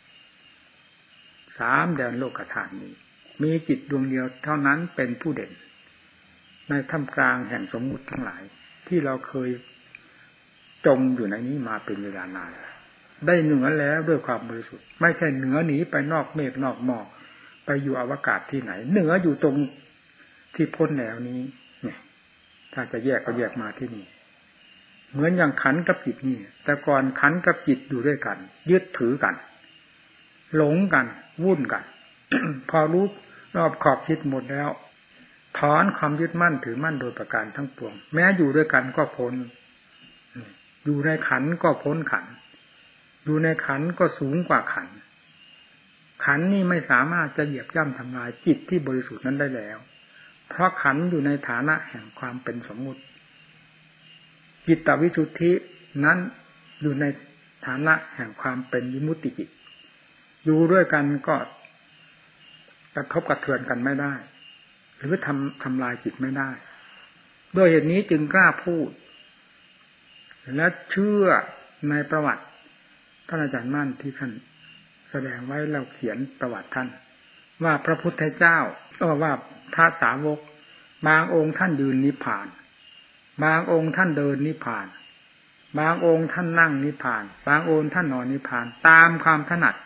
3 แดนโลกธาตุนี้มีจิตดวงเดียวเท่านั้นเป็นผู้เด่นในท่ามกลางแห่งสมมุติทั้งหลายที่เราเคยจมอยู่ในนี้มาเป็นเวลานานได้เหนือแล้วด้วยความบริสุทธิ์ไม่ใช่เหนือหนีไปนอกเมฆนอกหมอกไปอยู่อวกาศที่ไหนเหนืออยู่ตรงที่พ้นแนวนี้เนี่ยถ้าจะแยกก็แยกมาที่นี่เหมือนอย่างขันธ์กับจิตนี่แต่ก่อนขันธ์กับจิตอยู่ด้วยกันยึดถือกันหลงกันวุ่นกัน พอรู้รอบขอบคิดหมดแล้วถอนความยึดมั่นถือมั่นโดยประการทั้งปวงแม้อยู่ด้วยกันก็พ้นอยู่ในขันธ์ก็พ้นขันธ์อยู่ในขันธ์ก็สูงกว่าขันธ์ขันธ์นี่ไม่สามารถจะเหยียบย่ำทำลายจิตที่บริสุทธิ์นั้นได้แล้วเพราะขันธ์อยู่ในฐานะแห่งความเป็นสมมุติจิตตวิสุทธินั้นอยู่ในฐานะแห่งความเป็นวิมุตติจิตอยู่ด้วยกันก็กระทบกระเทือนกันไม่ได้หรือทำลายจิตไม่ได้ด้วยเหตุนี้จึงกล้าพูดและเชื่อในประวัติท่านอาจารย์มั่นที่ท่านแสดงไว้เราเขียนประวัติท่านว่าพระพุทธเจ้าว่าพระสาวกบางองค์ท่านยืนนิพพานบางองค์ท่านเดินนิพพานบางองค์ท่านนั่งนิพพานบางองค์ท่านนอนนิพพานตามความถนัด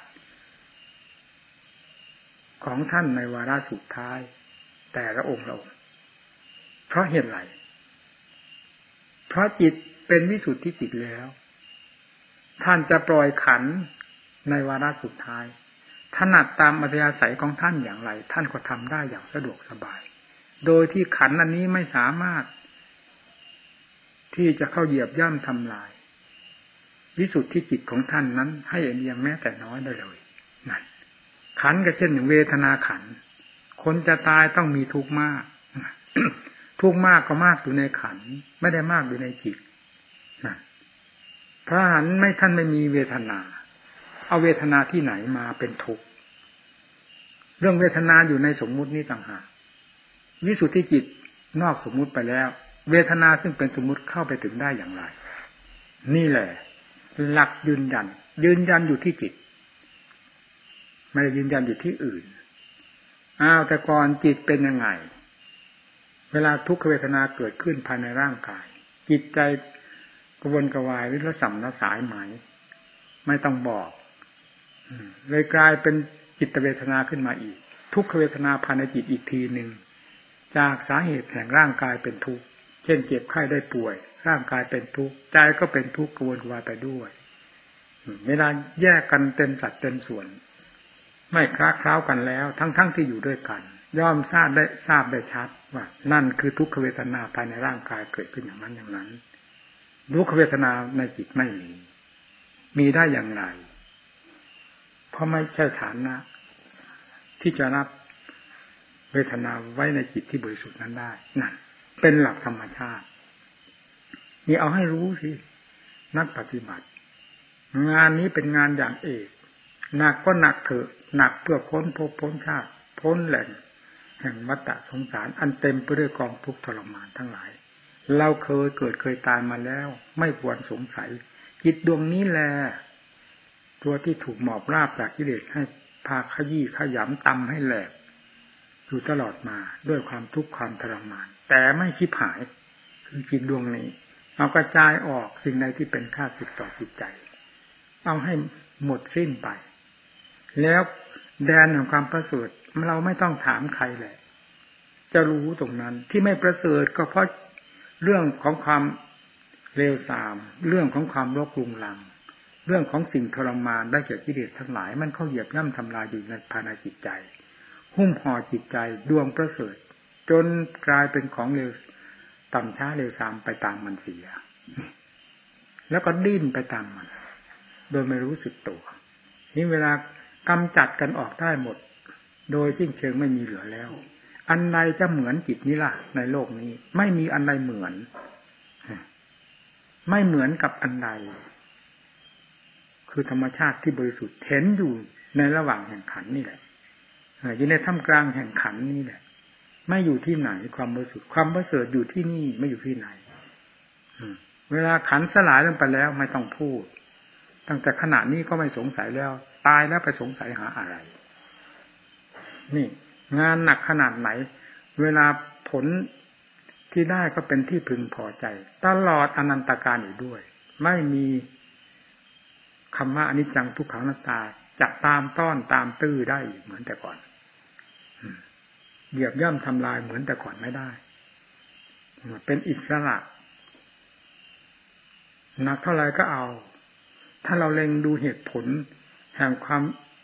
ของท่านในวาระสุดท้ายแต่ละองค์ละองค์เพราะเหตุไรเพราะจิตเป็นวิสุทธิจิตแล้วท่านจะปล่อยขันธ์ในวาระสุดท้ายถนัดตามอัธยาศัยของท่านอย่างไรท่านก็ทำได้อย่างสะดวกสบายโดยที่ขันธ์อันนี้ไม่สามารถที่จะเข้าเหยียบย่ำทำลายวิสุทธิจิตของท่านนั้นให้เอียงแม้แต่น้อยได้เลยนั่นขันธ์ก็เช่นอย่างเวทนาขันธ์คนจะตายต้องมีทุกข์มาก ทุกข์มากก็มากอยู่ในขันธ์ไม่ได้มากอยู่ในจิตนั่นพระอรหันต์ไม่ท่านไม่มีเวทนาเอาเวทนาที่ไหนมาเป็นทุกข์เรื่องเวทนาอยู่ในสมมุตินี้ต่างหากวิสุทธิจิตนอกสมมุติไปแล้วเวทนาซึ่งเป็นสมมุติเข้าไปถึงได้อย่างไรนี่แหละหลักยืนยันอยู่ที่จิตไม่ได้ยืนยันอยู่ที่อื่นแต่ก่อนจิตเป็นยังไงเวลาทุกขเวทนาเกิดขึ้นภายในร่างกายจิตใจกระวนกระวายหรือระส่ำระสายไหมไม่ต้องบอกเลยกลายเป็นจิตเวทนาขึ้นมาอีกทุกขเวทนาภายในจิตอีกทีหนึ่งจากสาเหตุแห่งร่างกายเป็นทุกข์เช่นเจ็บไข้ได้ป่วยร่างกายเป็นทุกข์ใจก็เป็นทุกข์กระวนกระวายไปด้วยเวลาแยกกันเต็มสัดเต็มส่วนไม่คล้าคล้าวกันแล้วทั้งที่อยู่ด้วยกันย่อมทราบได้ชัดว่านั่นคือทุกขเวทนาภายในร่างกายเกิดขึ้นอย่างนั้นอย่างนั้นทุกขเวทนาในจิตไม่มีได้อย่างไรเพราะไม่ใช่ฐานะที่จะรับเวทนาไว้ในจิตที่บริสุทธิ์นั้นได้นั่นเป็นหลักธรรมชาตินี่เอาให้รู้สินักปฏิบัติงานนี้เป็นงานอย่างเอกหนักก็หนักเถอะหนักเพื่อพ้นภพพ้นชาติพ้นแหล่งแห่งวัฏสงสารอันเต็มไปด้วยกองทุกข์ทรมานทั้งหลายเราเคยเกิดเคยตายมาแล้วไม่ควรสงสัยจิตดวงนี้แหละตัวที่ถูกหมอบราบจากกิเลสให้พาขยี้ขยำตำให้แหลกอยู่ตลอดมาด้วยความทุกข์ความทรมานแต่ไม่คิดหายคือจิตดวงนี้เอากระจายออกสิ่งใดที่เป็นข้าศึกต่อจิตใจเอาให้หมดสิ้นไปแล้วแดนแห่งความประเสริฐเราไม่ต้องถามใครแหละจะรู้ตรงนั้นที่ไม่ประเสริฐก็เพราะเรื่องของความเลวทรามเรื่องของความรกรุงรังเรื่องของสิ่งทรมานได้แก่กิเลสทั้งหลายมันเข้าเหยียบย่ำทำลายอยู่ในภายในจิตใจหุ้มห่อจิตใจดวงประเสริฐจนกลายเป็นของเลวต่ำช้าเลวทรามไปตามมันเสียแล้วก็ดิ้นไปตามมันโดยไม่รู้สึกตัวนี่เวลากำจัดกันออกได้หมดโดยสิ้นเชิงไม่มีเหลือแล้วอันใดจะเหมือนจิตนี้ล่ะในโลกนี้ไม่มีอันใดเหมือนไม่เหมือนกับอันใดคือธรรมชาติที่บริสุทธิ์เห็นอยู่ในระหว่างแห่งขันธ์นี่แหละอยู่ในท่ามกลางแห่งขันธ์นี่แหละไม่อยู่ที่ไหนความบริสุทธิ์ความประเสริฐอยู่ที่นี่ไม่อยู่ที่ไหนเวลาขันธ์สลายลงไปแล้วไม่ต้องพูดตั้งแต่ขณะนี้ก็ไม่สงสัยแล้วตายแล้วไปสงสัยหาอะไรนี่งานหนักขนาดไหนเวลาผลที่ได้ก็เป็นที่พึงพอใจตลอดอนันตกาลอยู่ด้วยไม่มีคำว่าอนิจจังทุกขังอนัตตาจะตามต้อนตามตื้อได้อีกเหมือนแต่ก่อนเหยียบย่ำทำลายเหมือนแต่ก่อนไม่ได้เป็นอิสระหนักเท่าไรก็เอาถ้าเราเล็งดูเหตุผลแห่งความ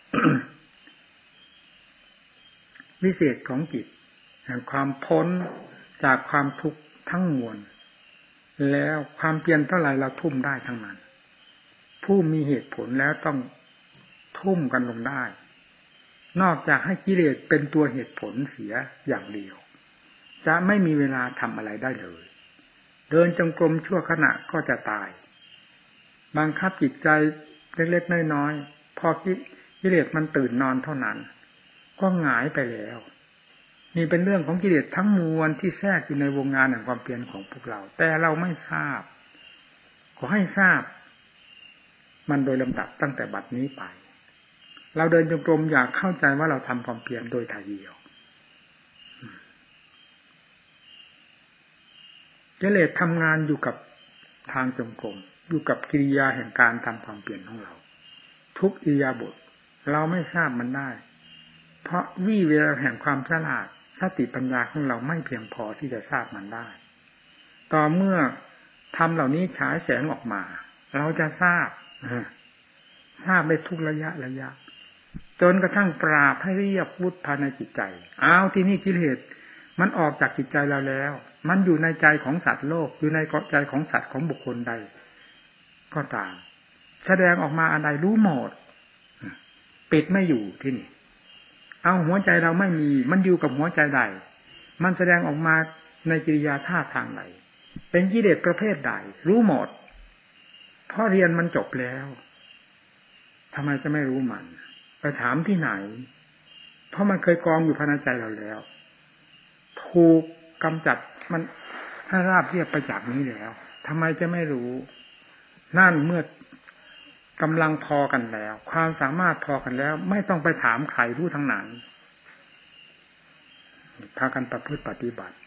วิเศษของจิตแห่งความพ้นจากความทุกข์ทั้งมวลแล้วความเพียรเท่าไรเราทุ่มได้ทั้งนั้นผู้มีเหตุผลแล้วต้องทุ่มกันลงได้นอกจากให้กิเลสเป็นตัวเหตุผลเสียอย่างเดียวจะไม่มีเวลาทำอะไรได้เลยเดินจงกรมชั่วขณะก็จะตายบังคับจิตใจเล็กๆน้อยๆพอกิเลสมันตื่นนอนเท่านั้นก็หงายไปแล้วนี่เป็นเรื่องของกิเลสทั้งมวลที่แทรกอยู่ในวงงานแห่งความเพียรของพวกเราแต่เราไม่ทราบขอให้ทราบมันโดยลำดับตั้งแต่บัดนี้ไปเราเดินจงกรมอยากเข้าใจว่าเราทำความเพียรโดยถ่ายเดียวกิเลสทำงานอยู่กับทางจงกรมอยู่กับกิริยาแห่งการทำความเปลี่ยนของเราทุกอิริยาบถเราไม่ทราบมันได้เพราะวิแววแห่งความฉลาดสติปัญญาของเราไม่เพียงพอที่จะทราบมันได้ต่อเมื่อทำเหล่านี้ฉายแสงออกมาเราจะทราบได้ทุกระยะจนกระทั่งปราบให้เรียบวุฒิภายในจิตใจเอาที่นี่กิเลสมันออกจากจิตใจเราแล้วมันอยู่ในใจของสัตว์โลกอยู่ในใจของสัตว์ของบุคคลใดก็ตามแสดงออกมาอะไรรู้หมดปิดไม่อยู่ที่นี่เอาหัวใจเราไม่มีมันอยู่กับหัวใจใดมันแสดงออกมาในกิริยาท่าทางใดเป็นกิเลสประเภทใดรู้หมดเพราะเรียนมันจบแล้วทำไมจะไม่รู้มันไปถามที่ไหนเพราะมันเคยกองอยู่ภายในใจเราแล้วถูกกำจัดมันให้ราบเรียบไปจากนี้แล้วทำไมจะไม่รู้นั่นเมื่อกำลังพอกันแล้วความสามารถพอกันแล้วไม่ต้องไปถามใครรู้ทั้งนั้นพากันประพฤติปฏิบัติ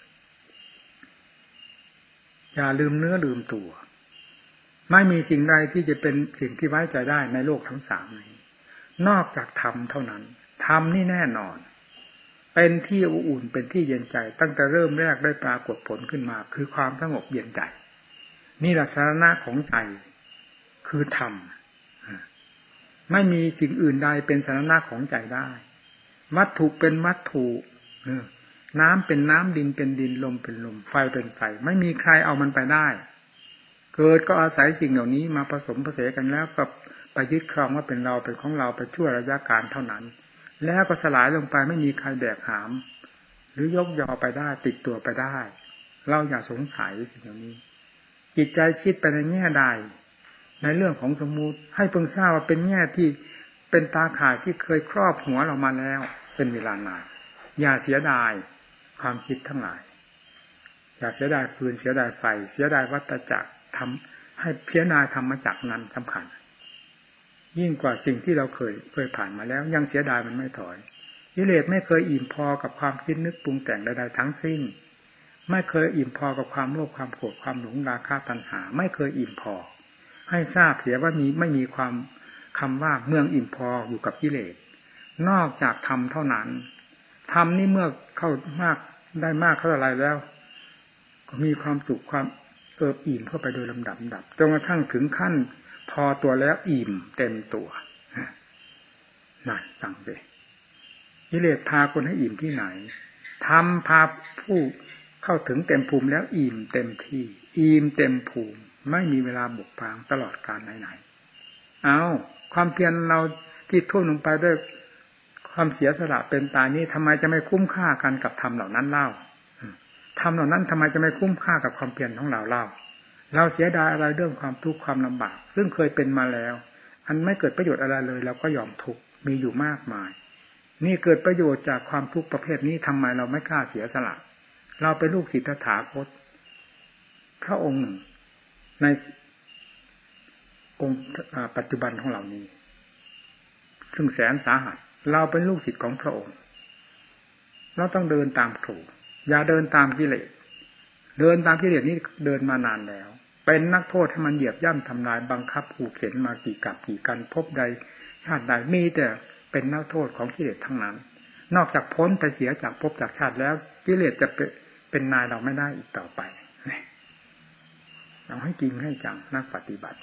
อย่าลืมเนื้อลืมตัวไม่มีสิ่งใดที่จะเป็นสิ่งที่ไว้ใจได้ในโลกทั้งสามนี้นอกจากธรรมเท่านั้นธรรมนี่แน่นอนเป็นที่อุ่นเป็นที่เย็นใจตั้งแต่เริ่มแรกได้ปรากฏผลขึ้นมาคือความสงบเย็นใจนี่แหละสาระของใจคือธรรมไม่มีสิ่งอื่นใดเป็นสาระของใจได้วัตถุเป็นวัตถุน้ำเป็นน้ำดินเป็นดินลมเป็นลมไฟเป็นไฟไม่มีใครเอามันไปได้เกิดก็อาศัยสิ่งเหล่านี้มาผสมผสานกันแล้วก็ไปยึดครองว่าเป็นเราเป็นของเราไปชั่วระยะการเท่านั้นแล้วก็สลายลงไปไม่มีใครแบกหามหรือยกยอไปได้ติดตัวไปได้เราอย่าสงสัยสิ่งเหล่านี้จิตใจคิดไปในแง่ใดในเรื่องของสมมุติให้เพิ่งทราบว่าเป็นแง่ที่เป็นตาข่ายที่เคยครอบหัวเรามาแล้วเป็นเวลานานอย่าเสียดายความคิดทั้งหลายอย่าเสียดายฟืนเสียดายไฟเสียดายวัฏจักรทำให้เสียดายธรรมจักรนั้นสำคัญยิ่งกว่าสิ่งที่เราเคยผ่านมาแล้วยังเสียดายมันไม่ถอยกิเลสไม่เคยอิ่มพอกับความคิดนึกปรุงแต่งใดๆทั้งสิ้นไม่เคยอิ่มพอกับความโลภความโกรธความหลงราคะตัณหาไม่เคยอิ่มพอให้ทราบเสียว่าไม่มีความคำว่าเมืองอิ่มพออยู่กับกิเลสนอกจากธรรมเท่านั้นธรรมนี่เมื่อเข้ามากได้มากเท่าไรแล้วก็มีความสุขความเอิบอิ่มเข้าไปโดยลำดับจนกระทั่งถึงขั้นพอตัวแล้วอิ่มเต็มตัวนั่นตั้งใจกิเลสพาคนให้อิ่มที่ไหนธรรมพาผู้เข้าถึงเต็มภูมิแล้วอิ่มเต็มที่อิ่มเต็มภูมิไม่มีเวลาบกพร่องตลอดกาลไหนๆเอาความเพียรเราที่ทุ่มลงไปด้วยความเสียสละเป็นตายนี้ทำไมจะไม่คุ้มค่ากันกับธรรมเหล่านั้นเล่าธรรมเหล่านั้นทำไมจะไม่คุ้มค่ากับความเพียรของเราเล่าเราเสียดายอะไรเรื่องความทุกข์ความลำบากซึ่งเคยเป็นมาแล้วอันไม่เกิดประโยชน์อะไรเลยเราก็ยอมทุกข์มีอยู่มากมายนี่เกิดประโยชน์จากความทุกข์ประเภทนี้ทำไมเราไม่กล้าเสียสละเราเป็นลูกศิษย์ตถาคตพระองค์หนึ่งในองค์ปัจจุบันของเรานี้ซึ่งแสนสาหัสเราเป็นลูกศิษย์ของพระองค์เราต้องเดินตามครูอย่าเดินตามกิเลสเดินตามกิเลสนี่เดินมานานแล้วเป็นนักโทษให้มันเหยียบย่ำทำลายบังคับขู่เข็นมากี่กับกี่กันพบใดชาติใดมีแต่เป็นนักโทษของกิเลสทั้งนั้นนอกจากพ้นไปเสียจากภพจากชาติแล้วกิเลสจะเป็นนายเราไม่ได้อีกต่อไปเราให้จริงให้จังนักปฏิบัติ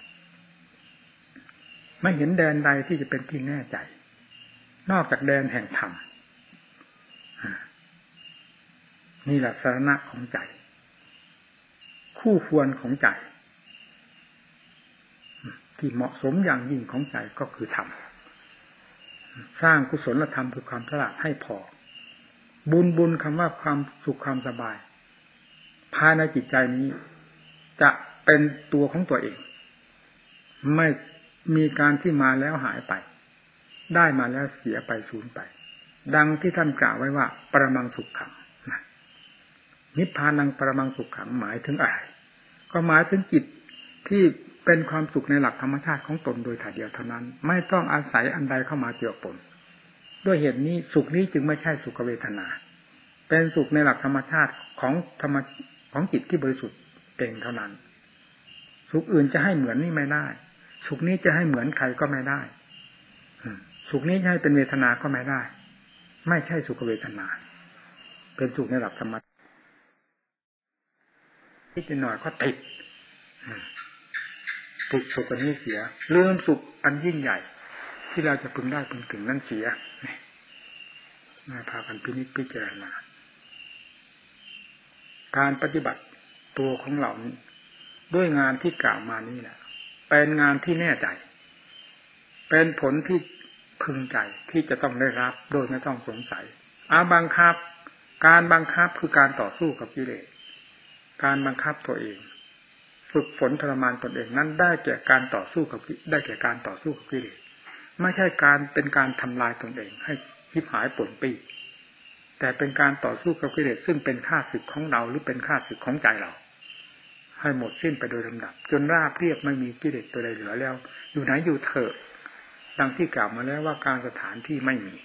ไม่เห็นแดนใดที่จะเป็นที่แน่ใจนอกจากแดนแห่งธรรมนี่แหละสาระของใจคู่ควรของใจที่เหมาะสมอย่างยิ่งของใจก็คือธรรมสร้างกุศลธรรมคือความฉลาดให้พอบุญคำว่าความสุขความสบายภายในจิตใจนี้จะเป็นตัวของตัวเองไม่มีการที่มาแล้วหายไปได้มาแล้วเสียไปสูญไปดังที่ท่านกล่าวไว้ว่าปรมังสุขขังนิพพานังปรมังสุขขังหมายถึงอะไรก็หมายถึงจิตที่เป็นความสุขในหลักธรรมชาติของตนโดยถ่ายเดียวเท่านั้นไม่ต้องอาศัยอันใดเข้ามาเกี่ยวปนด้วยเหตุนี้สุขนี้จึงไม่ใช่สุขเวทนาเป็นสุขในหลักธรรมชาติของจิตที่บริสุทธิ์เองเท่านั้นสุขอื่นจะให้เหมือนนี่ไม่ได้สุขนี้จะให้เหมือนใครก็ไม่ได้สุขนี้จะให้เป็นเวทนาก็ไม่ได้ไม่ใช่สุขเวทนาเป็นสุขในระดับธรรมะนิดหน่อยก็ติดสุขอันนี้เสียลืมสุขอันยิ่งใหญ่ที่เราจะพึงได้พึงถึงนั่นเสียมาพากันพินิจพิจารณาการปฏิบัติตัวของเราด้วยงานที่กล่าวมานี้แหละเป็นงานที่แน่ใจเป็นผลที่พึงใจที่จะต้องได้รับโดยไม่ต้องสงสัยบังคับการบังคับคือการต่อสู้กับกิเลสการบังคับตัวเองฝึกฝนทรมานตนเองนั้นได้แก่การต่อสู้กับกิเลสไม่ใช่การเป็นการทำลายตนเองให้ชิบหายป่นปี้แต่เป็นการต่อสู้กับกิเลสซึ่งเป็นข้าศึกของเราหรือเป็นข้าศึกของใจเราให้หมดสิ้นไปโดยลำดับจนราบเรียบไม่มีกิเลสตัวใดเหลือแล้วอยู่ไหนอยู่เถอะดังที่กล่าวมาแล้วว่าการสถานที่ไม่มี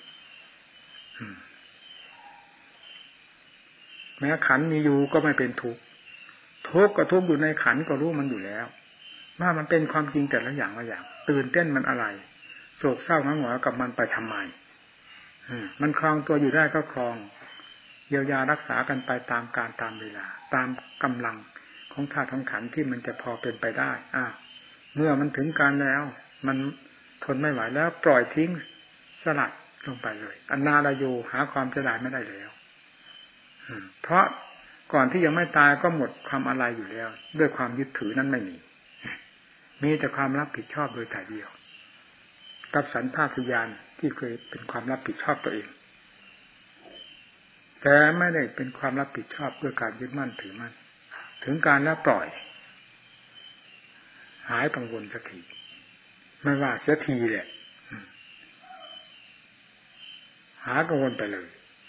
แม้ขันมีอยู่ก็ไม่เป็นทุกข์ทุกข์ก็ทุกข์อยู่ในขันก็รู้มันอยู่แล้วว่ามันเป็นความจริงแต่ละอย่างตื่นเต้นมันอะไรโศกเศร้าหงอยกับมันไปทำไมมันคลองตัวอยู่ได้ก็คลองเยียวยารักษากันไปตามการตามเวลาตามกำลังของธาตุของขันธ์ที่มันจะพอเป็นไปได้เมื่อมันถึงการแล้วมันทนไม่ไหวแล้วปล่อยทิ้งสลัดลงไปเลยอนาลโยหาความเสียดายไม่ได้แล้วเพราะก่อนที่ยังไม่ตายก็หมดความอะไรอยู่แล้วด้วยความยึดถือนั้นไม่มีแต่ความรับผิดชอบโดยแต่เดียวกับสันทาตญาณที่เคยเป็นความรับผิดชอบตัวเองแต่ไม่ได้เป็นความรับผิดชอบด้วยการยึดมั่นถือมั่นถึงการแล้วปล่อยหายกังวลสักทีไม่ว่าเสียทีแหละหากังวลไปเลย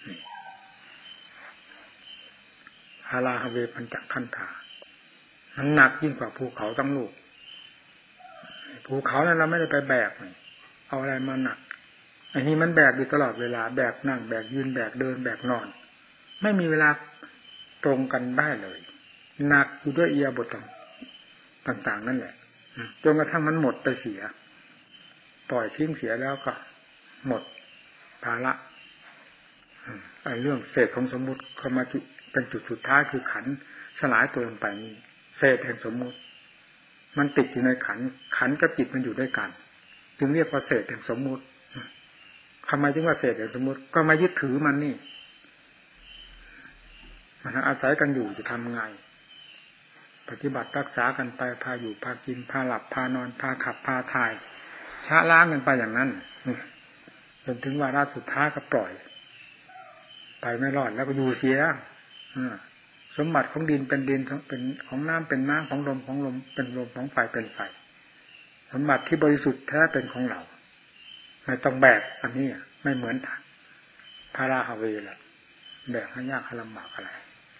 ฮาลาฮเวปัญจขันธามันหนักยิ่งกว่าภูเขาทั้งลูกภูเขานั้นเราไม่ได้ไปแบกเอาอะไรมาหนักอันนี้มันแบกอยู่ตลอดเวลาแบกนั่งแบกยืนแบกเดินแบกนอนไม่มีเวลาตรงกันได้เลยหนักอยู่ด้วยอิริยาบถต่างๆนั่นแหละจนกระทั่งมันหมดไปเสียปล่อยทิ้งเสียแล้วก็หมดภาระเรื่องเศษของสมมุติเข้ามาเป็นจุดสุดท้ายคือขันธ์สลายตัวลงไปนี้เศษแห่งสมมุติมันติดอยู่ในขันธ์กับจิตมันอยู่ด้วยกันจึงเรียกว่าเศษแห่งสมมุติทำไมจึงว่าเศษแห่งสมมุติก็มายึดถือมันนี่มันอาศัยกันอยู่จะทำไงปฏิบัติรักษากันไปพาอยู่พากินพาหลับพานอนพาขับพาถ่ายชะล้างกันไปอย่างนั้นจนถึงวาระสุดท้ายก็ปล่อยไปไม่รอดแล้วก็อยู่เสียสมบัติของดินเป็นดินเป็นของน้ำเป็นน้ำของลมของลมเป็นลมของไฟเป็นไฟสมบัติที่บริสุทธิ์แท้เป็นของเราไม่ต้องแบกอันนี้ไม่เหมือนพาราฮาเวล่ะแบกให้ยากให้ลำบากอะไร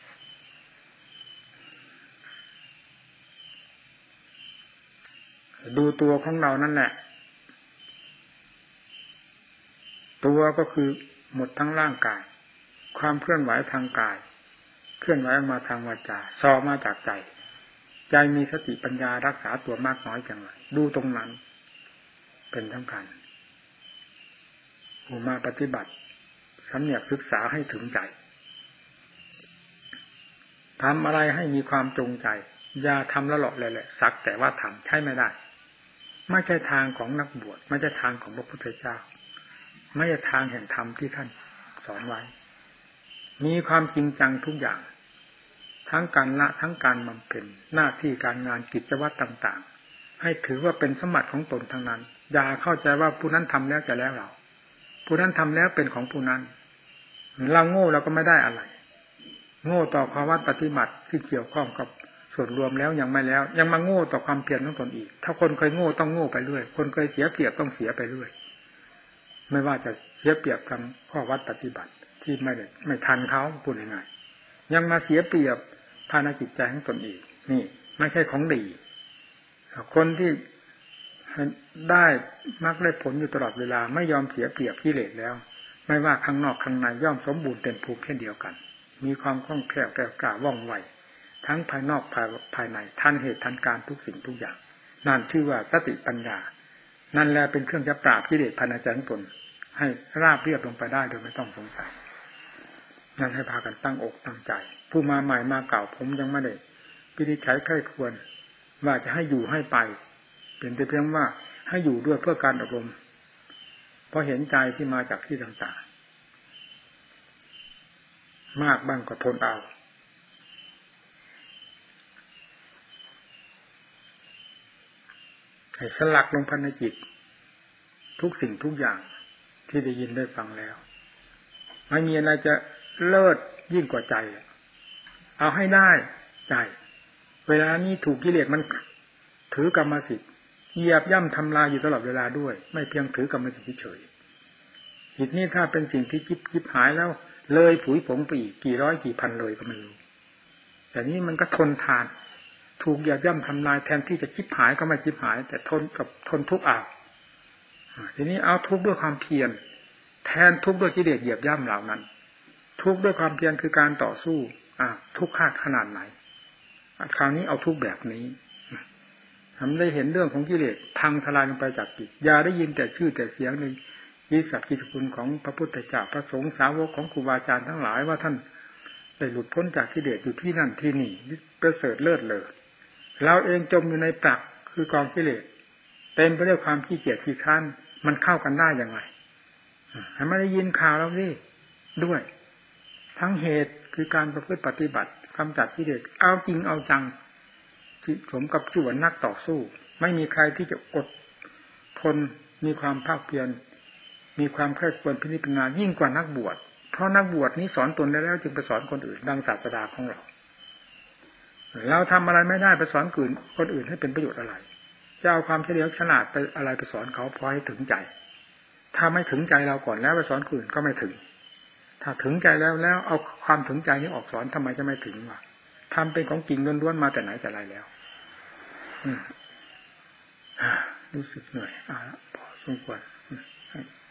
ดูตัวของเรานั่นแหละตัวก็คือหมดทั้งร่างกายความเคลื่อนไหวทางกายเคลื่อนไหวออกมาทางวาจาซอมาจากใจใจมีสติปัญญารักษาตัวมากน้อยอย่างไรดูตรงนั้นเป็นสำคัญผู้มาปฏิบัติสำเนียกศึกษาให้ถึงใจทำอะไรให้มีความจงใจอย่าทำละเลาะเลยแหละสักแต่ว่าทำใช่ไม่ได้ไม่ใช่ทางของนักบวชไม่ใช่ทางของพระพุทธเจ้าไม่ใช่ทางแห่งธรรมที่ท่านสอนไว้มีความจริงจังทุกอย่างทั้งการละทั้งการบำเพ็ญหน้าที่การงานกิจวัตรต่างๆให้ถือว่าเป็นสมบัติของตนทั้งนั้นอย่าเข้าใจว่าผู้นั้นทำแล้วจะแล้วเราผู้นั้นทำแล้วเป็นของผู้นั้นเราโง่เราก็ไม่ได้อะไรโง่ต่อภาวะปฏิบัติที่เกี่ยวข้องกับส่วนรวมแล้วยังไม่แล้วยังมาโง่ต่อความเพียรของตนอีกถ้าคนเคยโง่ต้องโง่ไปเรื่อยคนเคยเสียเปรียบต้องเสียไปเรื่อยไม่ว่าจะเสียเปรียบทางข้อวัดปฏิบัติที่ไม่ทันเขาพูดง่ายๆยังมาเสียเปรียบภายในจิตใจของตนอีกนี่ไม่ใช่ของดีคนที่ได้มักได้ผลอยู่ตลอดเวลาไม่ยอมเสียเปรียบกิเลสแล้วไม่ว่าข้างนอกข้างในย่อมสมบูรณ์เต็มภูมิเช่นเดียวกันมีความคล่องแคล่วแกร่งกล้าว่องไวทั้งภายนอกภายในทันเหตุทันการทุกสิ่งทุกอย่างนั่นชื่อว่าสติปัญญานั่นแหละเป็นเครื่องจะปราบกิเลสภายในใจของตนให้ราบเรียบลงไปได้โดยไม่ต้องสงสัยนั่นให้พากันตั้งอกตั้งใจผู้มาใหม่มาเก่าผมยังไม่ได้วินิจฉัยใคร่ควรว่าจะให้อยู่ให้ไปเป็นแต่เพียงว่าให้อยู่ด้วยเพื่อการอบรมเพราะเห็นใจที่มาจากที่ต่างๆมากบ้างก็ทนเอาให้สลักลงภายในจิตทุกสิ่งทุกอย่างที่ได้ยินได้ฟังแล้วไม่มีอะไรจะเลิศยิ่งกว่าใจเอาให้ได้ใจเวลานี้ถูกกิเลสมันถือกรรมสิทธิ์เหยียบย่ำทำลายอยู่ตลอดเวลาด้วยไม่เพียงถือกรรมสิทธิ์เฉยจิตนี้ถ้าเป็นสิ่งที่จิบหายแล้วเลยผุยผงไปอีกกี่ร้อยกี่พันเลยก็ไม่รู้แต่นี้มันก็ทนทานถูกเหยียบย่ำทำลายแทนที่จะจิบหายก็ไม่จิบหายแต่ทนทุกข์เอาทีนี้เอาทุกข์ด้วยความเพียรแทนทุกข์ด้วยกิเลสเหยียบย่ำเหล่านั้นทุกข์ด้วยความเพียรคือการต่อสู้ทุกข์ขนาดไหนคราวนี้เอาทุกข์แบบนี้ทำได้เห็นเรื่องของกิเลสพังทลายลงไปจากจิตอย่าได้ยินแต่ชื่อแต่เสียงในวิสัชกิจคุณของพระพุทธเจ้าพระสงฆ์สาวกของครูบาอาจารย์ทั้งหลายว่าท่านได้หลุดพ้นจากกิเลสอยู่ที่นั่นที่นี่ประเสริฐเลิศเลอเราเองจมอยู่ในปรักคือกองกิเลสเต็มไปด้วยความขี้เกียจขี้คร้านมันเข้ากันได้อย่างไรให้ไม่ได้ยินข่าวเราสิด้วยทั้งเหตุคือการประพฤติปฏิบัติกำจัดกิเลสเอาจริงเอาจังสมกับชื่อว่านักต่อสู้ไม่มีใครที่จะอดทนมีความภาคเพียรมีความใคร่ควรพิจารณายิ่งกว่านักบวชเพราะนักบวชนี้สอนตนได้แล้วจึงไปสอนคนอื่นดังศาสดาของเราทำอะไรไม่ได้ไปสอนคนอื่นให้เป็นประโยชน์อะไรจะเอาความเฉลียวฉลาดไปอะไรไปสอนเขาพอให้ถึงใจถ้าไม่ถึงใจเราก่อนแล้วไปสอนคนอื่นก็ไม่ถึงถ้าถึงใจแล้วเอาความถึงใจนี้ออกสอนทำไมจะไม่ถึงวะทำเป็นของจริงล้วนๆมาแต่ไหนแต่ไรแล้วรู้สึกเหนื่อยพอสมควร